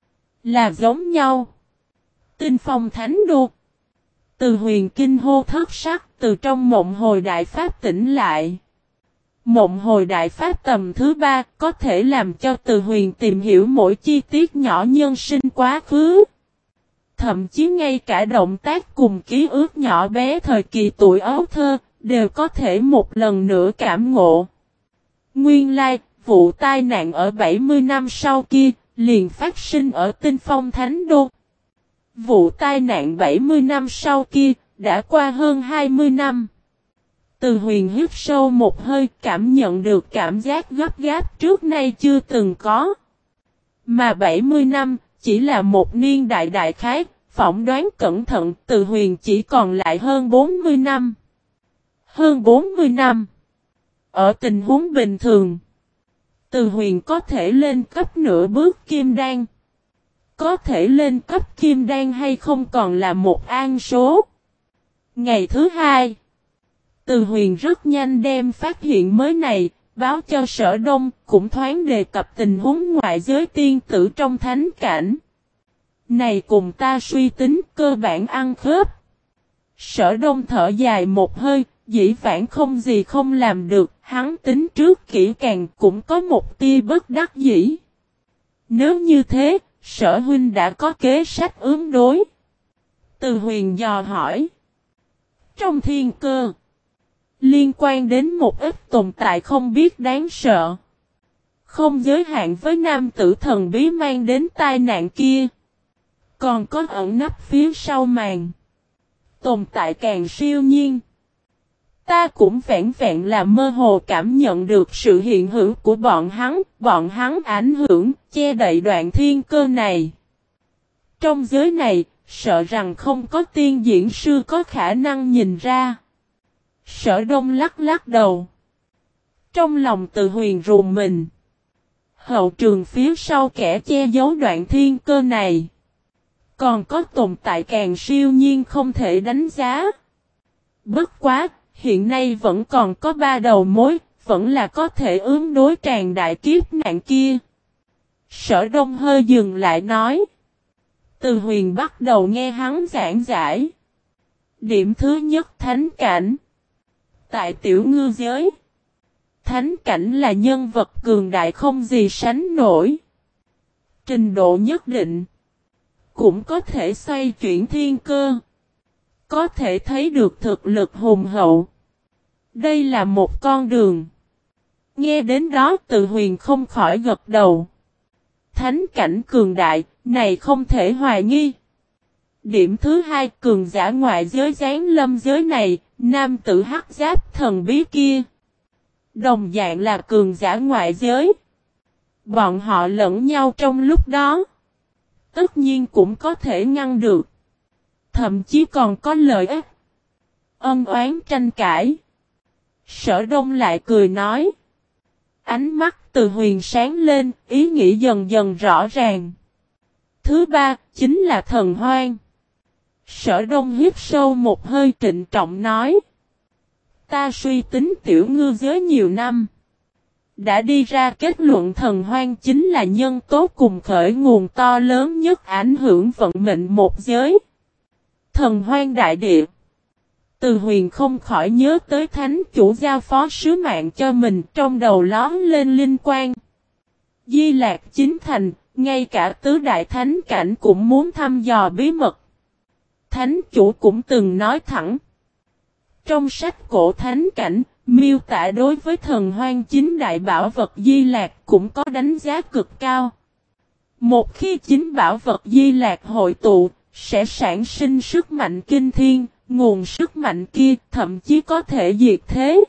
Là giống nhau. Tinh Phong Thánh Đô. Từ Huyền kinh hô thất sắc, từ trong mộng hồi đại pháp tỉnh lại. Mộng hồi đại pháp tầm thứ ba có thể làm cho Từ Huyền tìm hiểu mỗi chi tiết nhỏ nhân sinh quá khứ. Thậm chí ngay cả động tác cùng ký ức nhỏ bé thời kỳ tuổi ấu thơ, đều có thể một lần nữa cảm ngộ. Nguyên lai, vụ tai nạn ở bảy mươi năm sau kia, liền phát sinh ở Tinh Phong Thánh Đô. Vụ tai nạn bảy mươi năm sau kia, đã qua hơn hai mươi năm. Từ Huyền hít sâu một hơi, cảm nhận được cảm giác gấp gáp trước nay chưa từng có. Mà bảy mươi năm, chỉ là một niên đại đại khái, phỏng đoán cẩn thận, Từ Huyền chỉ còn lại hơn bốn mươi năm. Hơn bốn mươi năm. Ở tình huống bình thường, Từ Huyền có thể lên cấp nửa bước kim đan. Có thể lên cấp kim đan hay không còn là một an số. Ngày thứ hai, Từ Huyền rất nhanh đem phát hiện mới này, báo cho Sở Đông, cũng thoáng đề cập tình huống ngoại giới tiên tử trong thánh cảnh. Này cùng ta suy tính cơ bản ăn khớp. Sở Đông thở dài một hơi, dĩ vãng không gì không làm được, hắn tính trước kỹ càng cũng có một tia bất đắc dĩ. Nếu như thế, Sở huynh đã có kế sách ứng đối. Từ Huyền dò hỏi. Trong thiên cơ, liên quan đến một ít tồn tại không biết đáng sợ. Không giới hạn với nam tử thần bí mang đến tai nạn kia. Còn có ẩn nấp phía sau màn. Tồn tại càng siêu nhiên. Ta cũng vẹn vẹn là mơ hồ cảm nhận được sự hiện hữu của bọn hắn, bọn hắn ảnh hưởng, che đậy đoạn thiên cơ này. Trong giới này, sợ rằng không có tiên diễn sư có khả năng nhìn ra. Sở Đông lắc lắc đầu. Trong lòng Từ Huyền rùng mình. Hậu trường phía sau kẻ che giấu đoạn thiên cơ này. Còn có tồn tại càng siêu nhiên không thể đánh giá. Bất quá, hiện nay vẫn còn có ba đầu mối, vẫn là có thể ứng đối tràn đại kiếp nạn kia. Sở Đông hơi dừng lại nói. Từ Huyền bắt đầu nghe hắn giảng giải. Điểm thứ nhất thánh cảnh. Tại tiểu ngư giới, thánh cảnh là nhân vật cường đại không gì sánh nổi. Trình độ nhất định, cũng có thể xoay chuyển thiên cơ. Có thể thấy được thực lực hùng hậu. Đây là một con đường. Nghe đến đó Từ Huyền không khỏi gật đầu. Thánh cảnh cường đại, này không thể hoài nghi. Điểm thứ hai, cường giả ngoại giới giáng lâm giới này, nam tử hắc giáp thần bí kia. Đồng dạng là cường giả ngoại giới. Bọn họ lẫn nhau trong lúc đó. Tất nhiên cũng có thể ngăn được. Thậm chí còn có lợi ích. Ân oán tranh cãi. Sở Đông lại cười nói. Ánh mắt Từ Huyền sáng lên, ý nghĩ dần dần rõ ràng. Thứ ba, chính là thần hoang. Sở Đông hít sâu một hơi trịnh trọng nói. Ta suy tính tiểu ngư giới nhiều năm. Đã đi ra kết luận thần hoang chính là nhân tố cùng khởi nguồn to lớn nhất ảnh hưởng vận mệnh một giới. Thần hoang đại địa. Từ Huyền không khỏi nhớ tới thánh chủ giao phó sứ mạng cho mình, trong đầu lóm lên linh quang. Di Lạc chính thành, ngay cả tứ đại thánh cảnh cũng muốn thăm dò bí mật. Thánh chủ cũng từng nói thẳng. Trong sách cổ thánh cảnh, miêu tả đối với thần hoang chính đại bảo vật Di Lạc cũng có đánh giá cực cao. Một khi chính bảo vật Di Lạc hội tụ, sẽ sản sinh sức mạnh kinh thiên, nguồn sức mạnh kia thậm chí có thể diệt thế.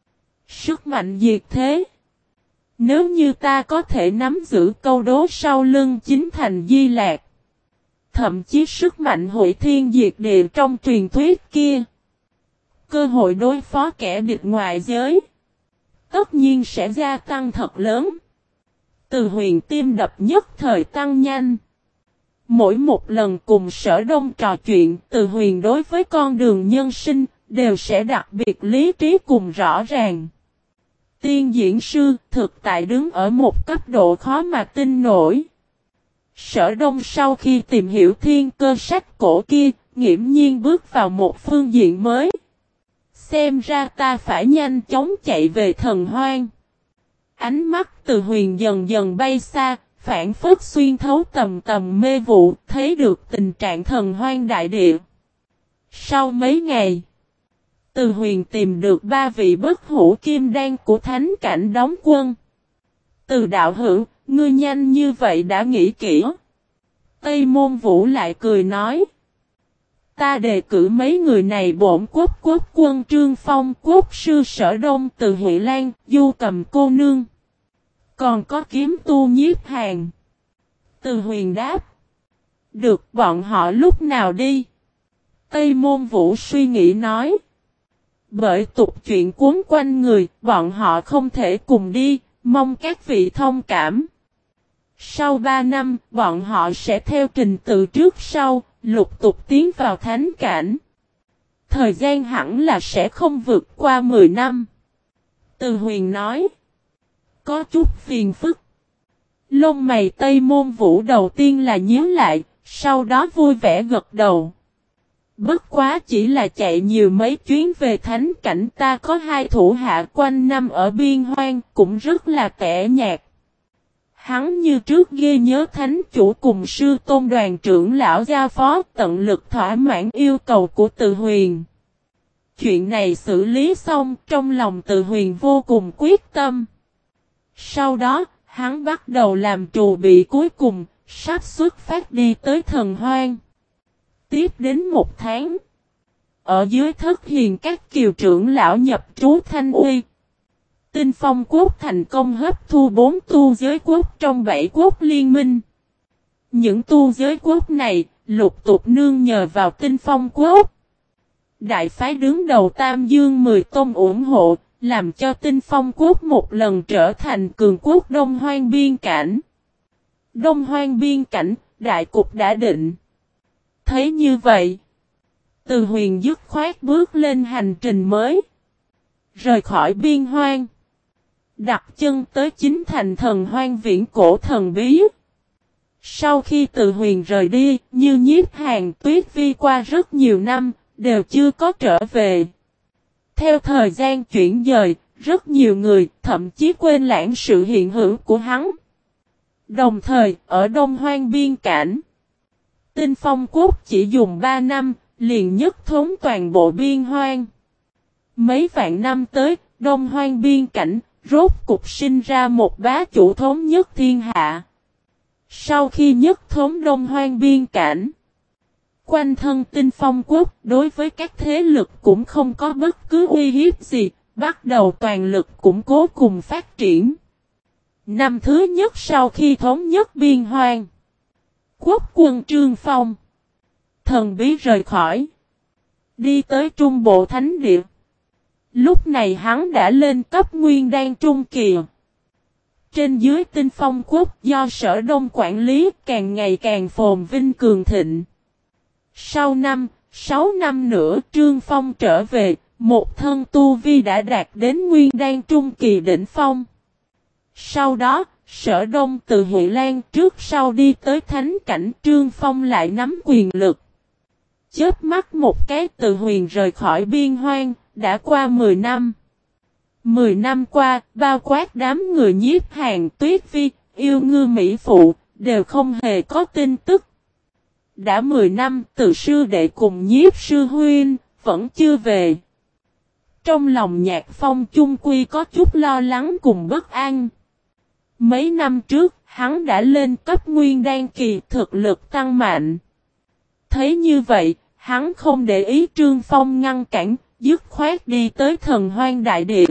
Sức mạnh diệt thế. Nếu như ta có thể nắm giữ câu đố sau lưng chính thành Di Lạc, thậm chí sức mạnh hủy thiên diệt địa trong truyền thuyết kia, cơ hội đối phó kẻ địch ngoại giới tất nhiên sẽ gia tăng thật lớn. Từ Huyền tim đập nhất thời tăng nhanh. Mỗi một lần cùng Sở Đông trò chuyện, Từ Huyền đối với con đường nhân sinh đều sẽ đặc biệt lý trí cùng rõ ràng. Tiên diễn sư thực tại đứng ở một cấp độ khó mà tin nổi. Sở Đông sau khi tìm hiểu thiên cơ sách cổ kia, nghiễm nhiên bước vào một phương diện mới. Xem ra ta phải nhanh chóng chạy về thần hoang. Ánh mắt Từ Huyền dần dần bay xa, phản phất xuyên thấu tầm tầm mê vụ, thấy được tình trạng thần hoang đại địa. Sau mấy ngày, Từ Huyền tìm được ba vị bất hủ kim đan của thánh cảnh đóng quân. Từ đạo hữu, ngươi nhanh như vậy đã nghĩ kỹ. Tây Môn Vũ lại cười nói. Ta đề cử mấy người này bổn quốc quốc quân Trương Phong, quốc sư Sở Đông, Từ Huệ Lan, Du Cầm cô nương. Còn có kiếm tu Nhiếp Hàn. Từ Huyền đáp. Được, bọn họ lúc nào đi? Tây Môn Vũ suy nghĩ nói. Bởi tục chuyện cuốn quanh người, bọn họ không thể cùng đi, mong các vị thông cảm. Sau ba năm, bọn họ sẽ theo trình tự trước sau, lục tục tiến vào thánh cảnh. Thời gian hẳn là sẽ không vượt qua mười năm. Từ Huyền nói. Có chút phiền phức. Lông mày Tây Môn Vũ đầu tiên là nhíu lại, sau đó vui vẻ gật đầu. Bất quá chỉ là chạy nhiều mấy chuyến về thánh cảnh, ta có hai thủ hạ quanh năm ở biên hoang, cũng rất là tẻ nhạt. Hắn như trước ghi nhớ thánh chủ cùng sư tôn đoàn trưởng lão giao phó, tận lực thỏa mãn yêu cầu của Từ Huyền. Chuyện này xử lý xong, trong lòng Từ Huyền vô cùng quyết tâm. Sau đó, hắn bắt đầu làm trù bị cuối cùng, sắp xuất phát đi tới thần hoang. Tiếp đến một tháng, ở dưới thất hiền các kiều trưởng lão nhập trú Thanh Uy. Tinh Phong quốc thành công hấp thu bốn tu giới quốc trong bảy quốc liên minh. Những tu giới quốc này lục tục nương nhờ vào Tinh Phong quốc. Đại phái đứng đầu Tam Dương mười tôn ủng hộ, làm cho Tinh Phong quốc một lần trở thành cường quốc Đông Hoang biên cảnh. Đông Hoang biên cảnh, đại cục đã định. Thấy như vậy, Từ Huyền dứt khoát bước lên hành trình mới. Rời khỏi biên hoang. Đặt chân tới chính thành thần hoang viễn cổ thần bí. Sau khi Từ Huyền rời đi, Như Nhiếp Hàn, Tuyết Vi qua rất nhiều năm, đều chưa có trở về. Theo thời gian chuyển dời, rất nhiều người thậm chí quên lãng sự hiện hữu của hắn. Đồng thời, ở Đông Hoang biên cảnh, Tinh Phong Quốc chỉ dùng ba năm, liền nhất thống toàn bộ biên hoang. Mấy vạn năm tới, Đông Hoang biên cảnh, rốt cục sinh ra một bá chủ thống nhất thiên hạ. Sau khi nhất thống Đông Hoang biên cảnh, quanh thân Tinh Phong Quốc đối với các thế lực cũng không có bất cứ uy hiếp gì, bắt đầu toàn lực củng cố cùng phát triển. Năm thứ nhất sau khi thống nhất biên hoang, quốc quân Trương Phong thần bí rời khỏi, đi tới Trung Bộ Thánh Địa. Lúc này hắn đã lên cấp Nguyên Đan Trung Kỳ. Trên dưới Tinh Phong Quốc do Sở Đông quản lý càng ngày càng phồn vinh cường thịnh. Sau năm, sáu năm nữa Trương Phong trở về, một thân tu vi đã đạt đến Nguyên Đan Trung Kỳ đỉnh phong. Sau đó, Sở Đông từ Huệ Lan trước sau đi tới thánh cảnh, Trương Phong lại nắm quyền lực. Chớp mắt một cái Từ Huyền rời khỏi biên hoang, đã qua mười năm. mười năm qua, bao quát đám người Nhiếp Hàn, Tuyết Vi, Yêu Ngư Mỹ Phụ, đều không hề có tin tức. Đã mười năm, Từ sư đệ cùng Nhiếp sư huynh, vẫn chưa về. Trong lòng Nhạc Phong chung quy có chút lo lắng cùng bất an. Mấy năm trước, hắn đã lên cấp Nguyên Đan Kỳ, thực lực tăng mạnh. Thấy như vậy, hắn không để ý Trương Phong ngăn cản, dứt khoát đi tới Thần Hoang Đại Địa.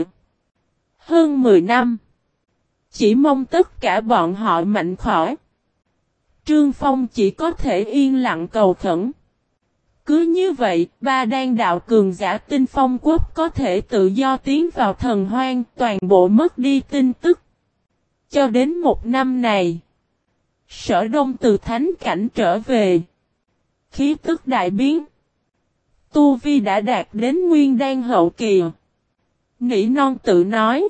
Hơn mười năm, chỉ mong tất cả bọn họ mạnh khỏe. Trương Phong chỉ có thể yên lặng cầu khẩn. Cứ như vậy, ba đan đạo cường giả Tinh Phong Quốc có thể tự do tiến vào Thần Hoang, toàn bộ mất đi tin tức. Cho đến một năm này, Sở Đông từ thánh cảnh trở về, khí tức đại biến. Tu Vi đã đạt đến Nguyên Đan hậu kỳ. Nỉ non tự nói,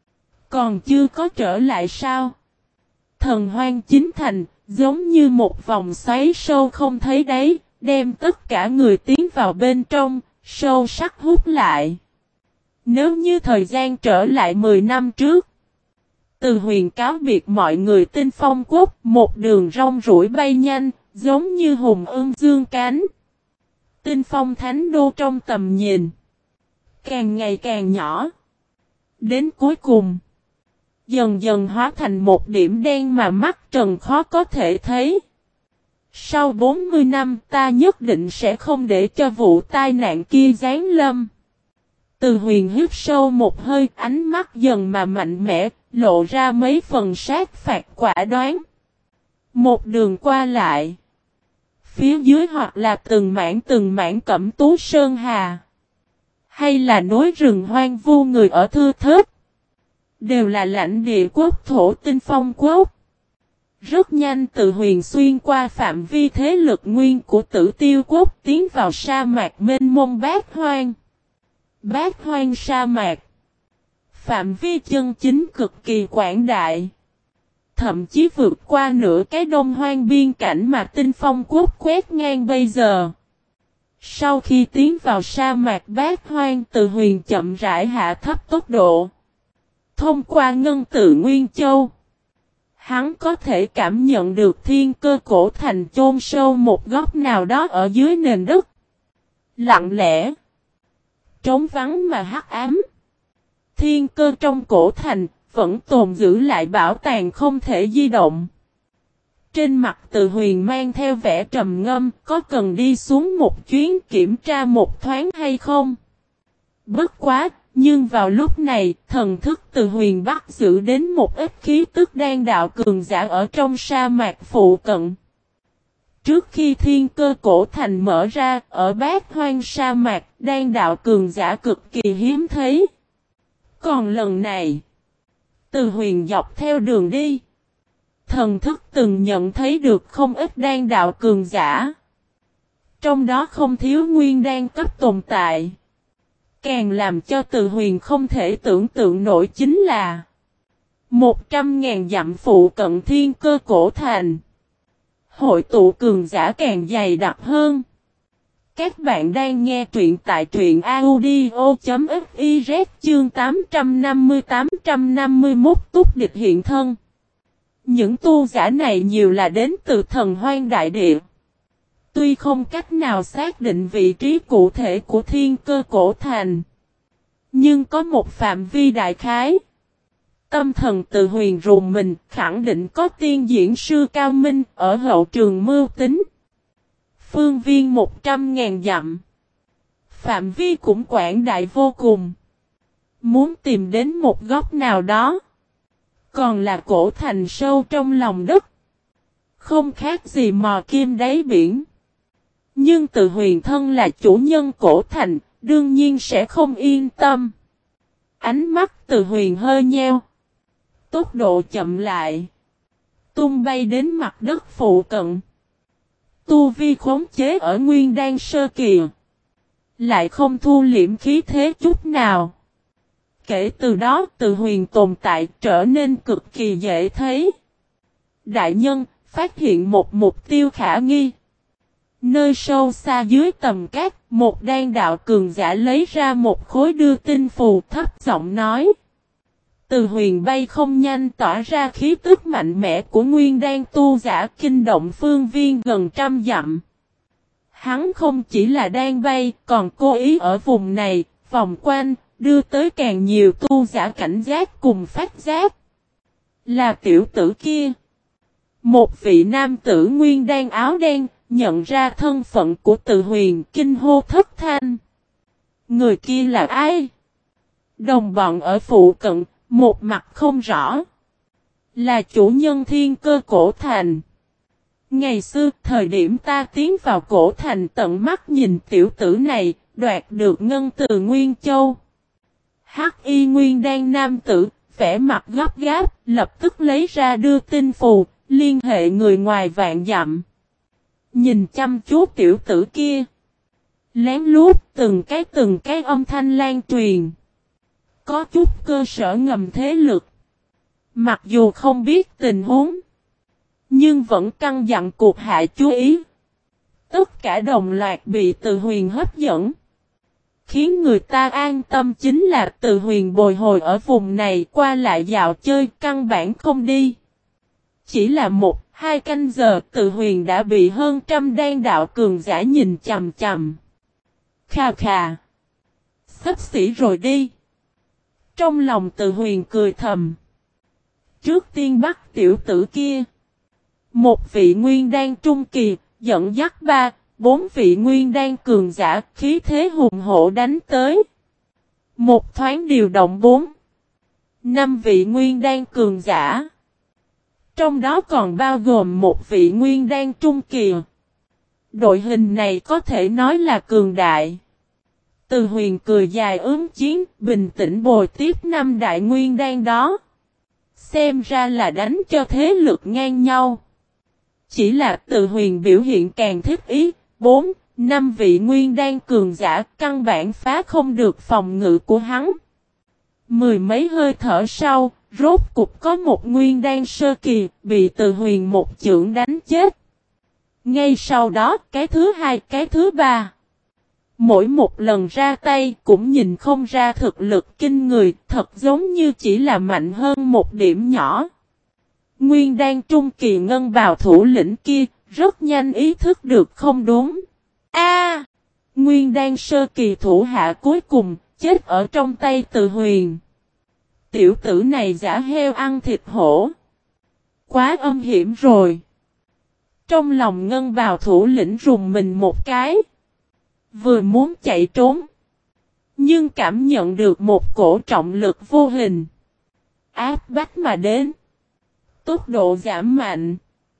còn chưa có trở lại sao? Thần Hoang chính thành, giống như một vòng xoáy sâu không thấy đáy, đem tất cả người tiến vào bên trong, sâu sắc hút lại. Nếu như thời gian trở lại mười năm trước, Từ Huyền cáo biệt mọi người Tinh Phong Quốc, một đường rong ruổi bay nhanh, giống như hùng ưng dương cánh. Tinh Phong Thánh Đô trong tầm nhìn, càng ngày càng nhỏ. Đến cuối cùng, dần dần hóa thành một điểm đen mà mắt trần khó có thể thấy. Sau bốn mươi năm ta nhất định sẽ không để cho vụ tai nạn kia giáng lâm. Từ Huyền hít sâu một hơi, ánh mắt dần mà mạnh mẽ, lộ ra mấy phần sát phạt quả đoán. Một đường qua lại, phía dưới hoặc là từng mảng từng mảng Cẩm Tú Sơn Hà, hay là núi rừng hoang vu người ở thưa thớt, đều là lãnh địa quốc thổ Tinh Phong Quốc. Rất nhanh Từ Huyền xuyên qua phạm vi thế lực nguyên của Tử Tiêu Quốc, tiến vào sa mạc mênh mông Bát Hoang. Bát Hoang sa mạc, phạm vi chân chính cực kỳ quảng đại, thậm chí vượt qua nửa cái Đông Hoang biên cảnh mà Tinh Phong Quốc quét ngang bây giờ. Sau khi tiến vào sa mạc Bát Hoang, Từ Huyền chậm rãi hạ thấp tốc độ. Thông qua ngân tự Nguyên Châu, hắn có thể cảm nhận được thiên cơ cổ thành chôn sâu một góc nào đó ở dưới nền đất. Lặng lẽ, trống vắng mà hắc ám. Thiên cơ trong cổ thành vẫn tồn giữ lại bảo tàng không thể di động. Trên mặt Từ Huyền mang theo vẻ trầm ngâm, có cần đi xuống một chuyến kiểm tra một thoáng hay không? Bất quá, nhưng vào lúc này, thần thức Từ Huyền bắt giữ đến một ít khí tức đan đạo cường giả ở trong sa mạc phụ cận. Trước khi thiên cơ cổ thành mở ra, ở Bát Hoang sa mạc, đan đạo cường giả cực kỳ hiếm thấy. Còn lần này, Từ Huyền dọc theo đường đi, thần thức từng nhận thấy được không ít đan đạo cường giả. Trong đó không thiếu nguyên đan cấp tồn tại. Càng làm cho Từ Huyền không thể tưởng tượng nổi chính là Một trăm ngàn dặm phụ cận thiên cơ cổ thành. Hội tụ cường giả càng dày đặc hơn. Các bạn đang nghe truyện tại truyện audio.fiz chương tám trăm năm mươi tám trăm năm mươi mốt túc địch hiện thân. Những tu giả này nhiều là đến từ thần hoang đại địa. Tuy không cách nào xác định vị trí cụ thể của thiên cơ cổ thành, nhưng có một phạm vi đại khái. Tâm thần Từ Huyền rùng mình, khẳng định có tiên diễn sư cao minh ở hậu trường mưu tính. Phương viên một trăm ngàn dặm. Phạm vi cũng quảng đại vô cùng. Muốn tìm đến một góc nào đó. Còn là cổ thành sâu trong lòng đất. Không khác gì mò kim đáy biển. Nhưng Từ Huyền thân là chủ nhân cổ thành, đương nhiên sẽ không yên tâm. Ánh mắt Từ Huyền hơi nheo. Tốc độ chậm lại. Tung bay đến mặt đất phụ cận. Tu vi khống chế ở nguyên đan sơ kỳ. Lại không thu liễm khí thế chút nào. Kể từ đó Từ Huyền tồn tại trở nên cực kỳ dễ thấy. Đại nhân phát hiện một mục tiêu khả nghi. Nơi sâu xa dưới tầm cát, một đan đạo cường giả lấy ra một khối đưa tin phù thấp giọng nói. Từ Huyền bay không nhanh tỏa ra khí tức mạnh mẽ của nguyên đan tu giả kinh động phương viên gần trăm dặm. Hắn không chỉ là đang bay, còn cố ý ở vùng này, vòng quanh, đưa tới càng nhiều tu giả cảnh giác cùng phát giác. Là tiểu tử kia. Một vị nam tử nguyên đan áo đen, nhận ra thân phận của Từ Huyền kinh hô thất thanh. Người kia là ai? Đồng bọn ở phụ cận, một mặt không rõ. Là chủ nhân thiên cơ cổ thành. Ngày xưa, thời điểm ta tiến vào cổ thành tận mắt nhìn tiểu tử này, đoạt được ngân từ Nguyên Châu. Hắc y nguyên đan nam tử, vẻ mặt gấp gáp, lập tức lấy ra đưa tin phù, liên hệ người ngoài vạn dặm. Nhìn chăm chú tiểu tử kia. Lén lút từng cái từng cái âm thanh lan truyền. Có chút cơ sở ngầm thế lực. Mặc dù không biết tình huống. Nhưng vẫn căn dặn cuộc hạ chú ý. Tất cả đồng loạt bị Từ Huyền hấp dẫn. Khiến người ta an tâm chính là Từ Huyền bồi hồi ở vùng này qua lại dạo chơi căn bản không đi. Chỉ là một, hai canh giờ Từ Huyền đã bị hơn trăm đan đạo cường giả nhìn chằm chằm. Khà khà. Sắp xỉ rồi đi. Trong lòng Từ Huyền cười thầm. Trước tiên bắt tiểu tử kia. Một vị nguyên đan trung kỳ, dẫn dắt ba, bốn vị nguyên đan cường giả khí thế hùng hổ đánh tới. Một thoáng điều động bốn, năm vị nguyên đan cường giả. Trong đó còn bao gồm một vị nguyên đan trung kỳ. Đội hình này có thể nói là cường đại. Từ Huyền cười dài ướm chiến, bình tĩnh bồi tiếp năm đại nguyên đan đó. Xem ra là đánh cho thế lực ngang nhau. Chỉ là Từ Huyền biểu hiện càng thích ý, bốn, năm vị nguyên đan cường giả căn bản phá không được phòng ngự của hắn. Mười mấy hơi thở sau, rốt cục có một nguyên đan sơ kỳ bị Từ Huyền một chưởng đánh chết. Ngay sau đó cái thứ hai cái thứ ba. Mỗi một lần ra tay cũng nhìn không ra thực lực kinh người, thật giống như chỉ là mạnh hơn một điểm nhỏ. Nguyên đan trung kỳ ngân bào thủ lĩnh kia, rất nhanh ý thức được không đúng. A, nguyên đan sơ kỳ thủ hạ cuối cùng, chết ở trong tay Từ Huyền. Tiểu tử này giả heo ăn thịt hổ. Quá âm hiểm rồi. Trong lòng ngân bào thủ lĩnh rùng mình một cái. Vừa muốn chạy trốn. Nhưng cảm nhận được một cổ trọng lực vô hình. Áp bách mà đến. Tốc độ giảm mạnh.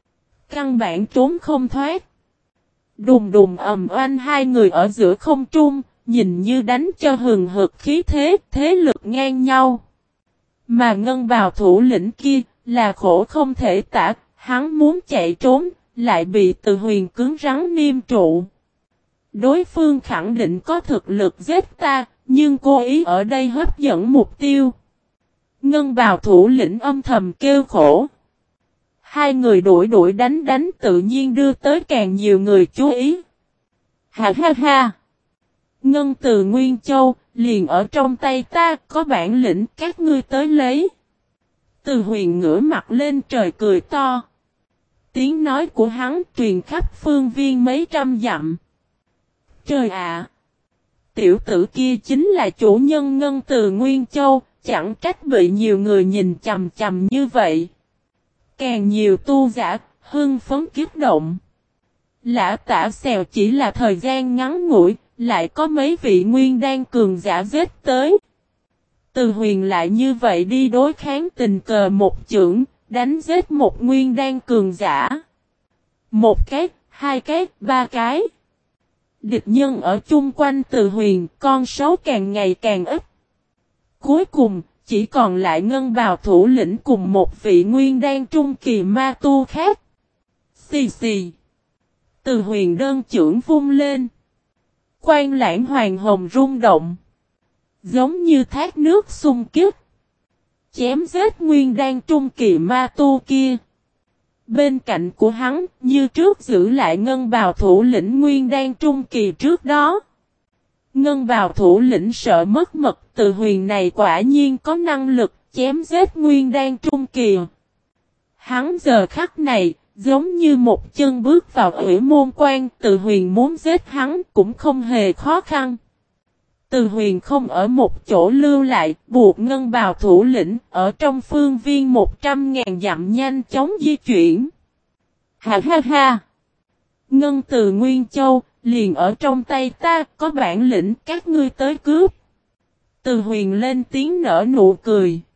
Căn bản trốn không thoát. Đùng đùng ầm oanh hai người ở giữa không trung. Nhìn như đánh cho hừng hực khí thế. Thế lực ngang nhau. Mà ngân bào thủ lĩnh kia. Là khổ không thể tả. Hắn muốn chạy trốn. Lại bị Từ Huyền cứng rắn niêm trụ. Đối phương khẳng định có thực lực giết ta, nhưng cố ý ở đây hấp dẫn mục tiêu. Ngân bào thủ lĩnh âm thầm kêu khổ. Hai người đuổi đuổi đánh đánh tự nhiên đưa tới càng nhiều người chú ý. Ha ha ha! Ngân từ Nguyên Châu, liền ở trong tay ta, có bản lĩnh các ngươi tới lấy. Từ Huyền ngửa mặt lên trời cười to. Tiếng nói của hắn truyền khắp phương viên mấy trăm dặm. Trời ạ! Tiểu tử kia chính là chủ nhân Ngân từ Nguyên Châu, chẳng trách bị nhiều người nhìn chằm chằm như vậy. Càng nhiều tu giả, hưng phấn kiếp động. Lã Tả Xèo chỉ là thời gian ngắn ngủi, lại có mấy vị nguyên đan cường giả giết tới. Từ Huyền lại như vậy đi đối kháng tình cờ một chưởng, đánh giết một nguyên đan cường giả. Một cái, hai cái, ba cái. Địch nhân ở chung quanh Từ Huyền, con số càng ngày càng ít. Cuối cùng, chỉ còn lại Ngân bào thủ lĩnh cùng một vị nguyên đan trung kỳ ma tu khác. Xì xì. Từ Huyền đơn chưởng vung lên. Quan Lãng Hoàng Hồng rung động. Giống như thác nước xung kích. Chém giết nguyên đan trung kỳ ma tu kia. Bên cạnh của hắn, như trước giữ lại Ngân bào thủ lĩnh nguyên đan trung kỳ trước đó. Ngân bào thủ lĩnh sợ mất mật, Từ Huyền này quả nhiên có năng lực chém giết nguyên đan trung kỳ. Hắn giờ khắc này, giống như một chân bước vào Ủy Môn Quan, Từ Huyền muốn giết hắn cũng không hề khó khăn. Từ Huyền không ở một chỗ lưu lại, buộc Ngân bào thủ lĩnh ở trong phương viên một trăm ngàn dặm nhanh chóng di chuyển. Ha ha ha! Ngân từ Nguyên Châu, liền ở trong tay ta, có bản lĩnh các ngươi tới cướp. Từ Huyền lên tiếng nở nụ cười.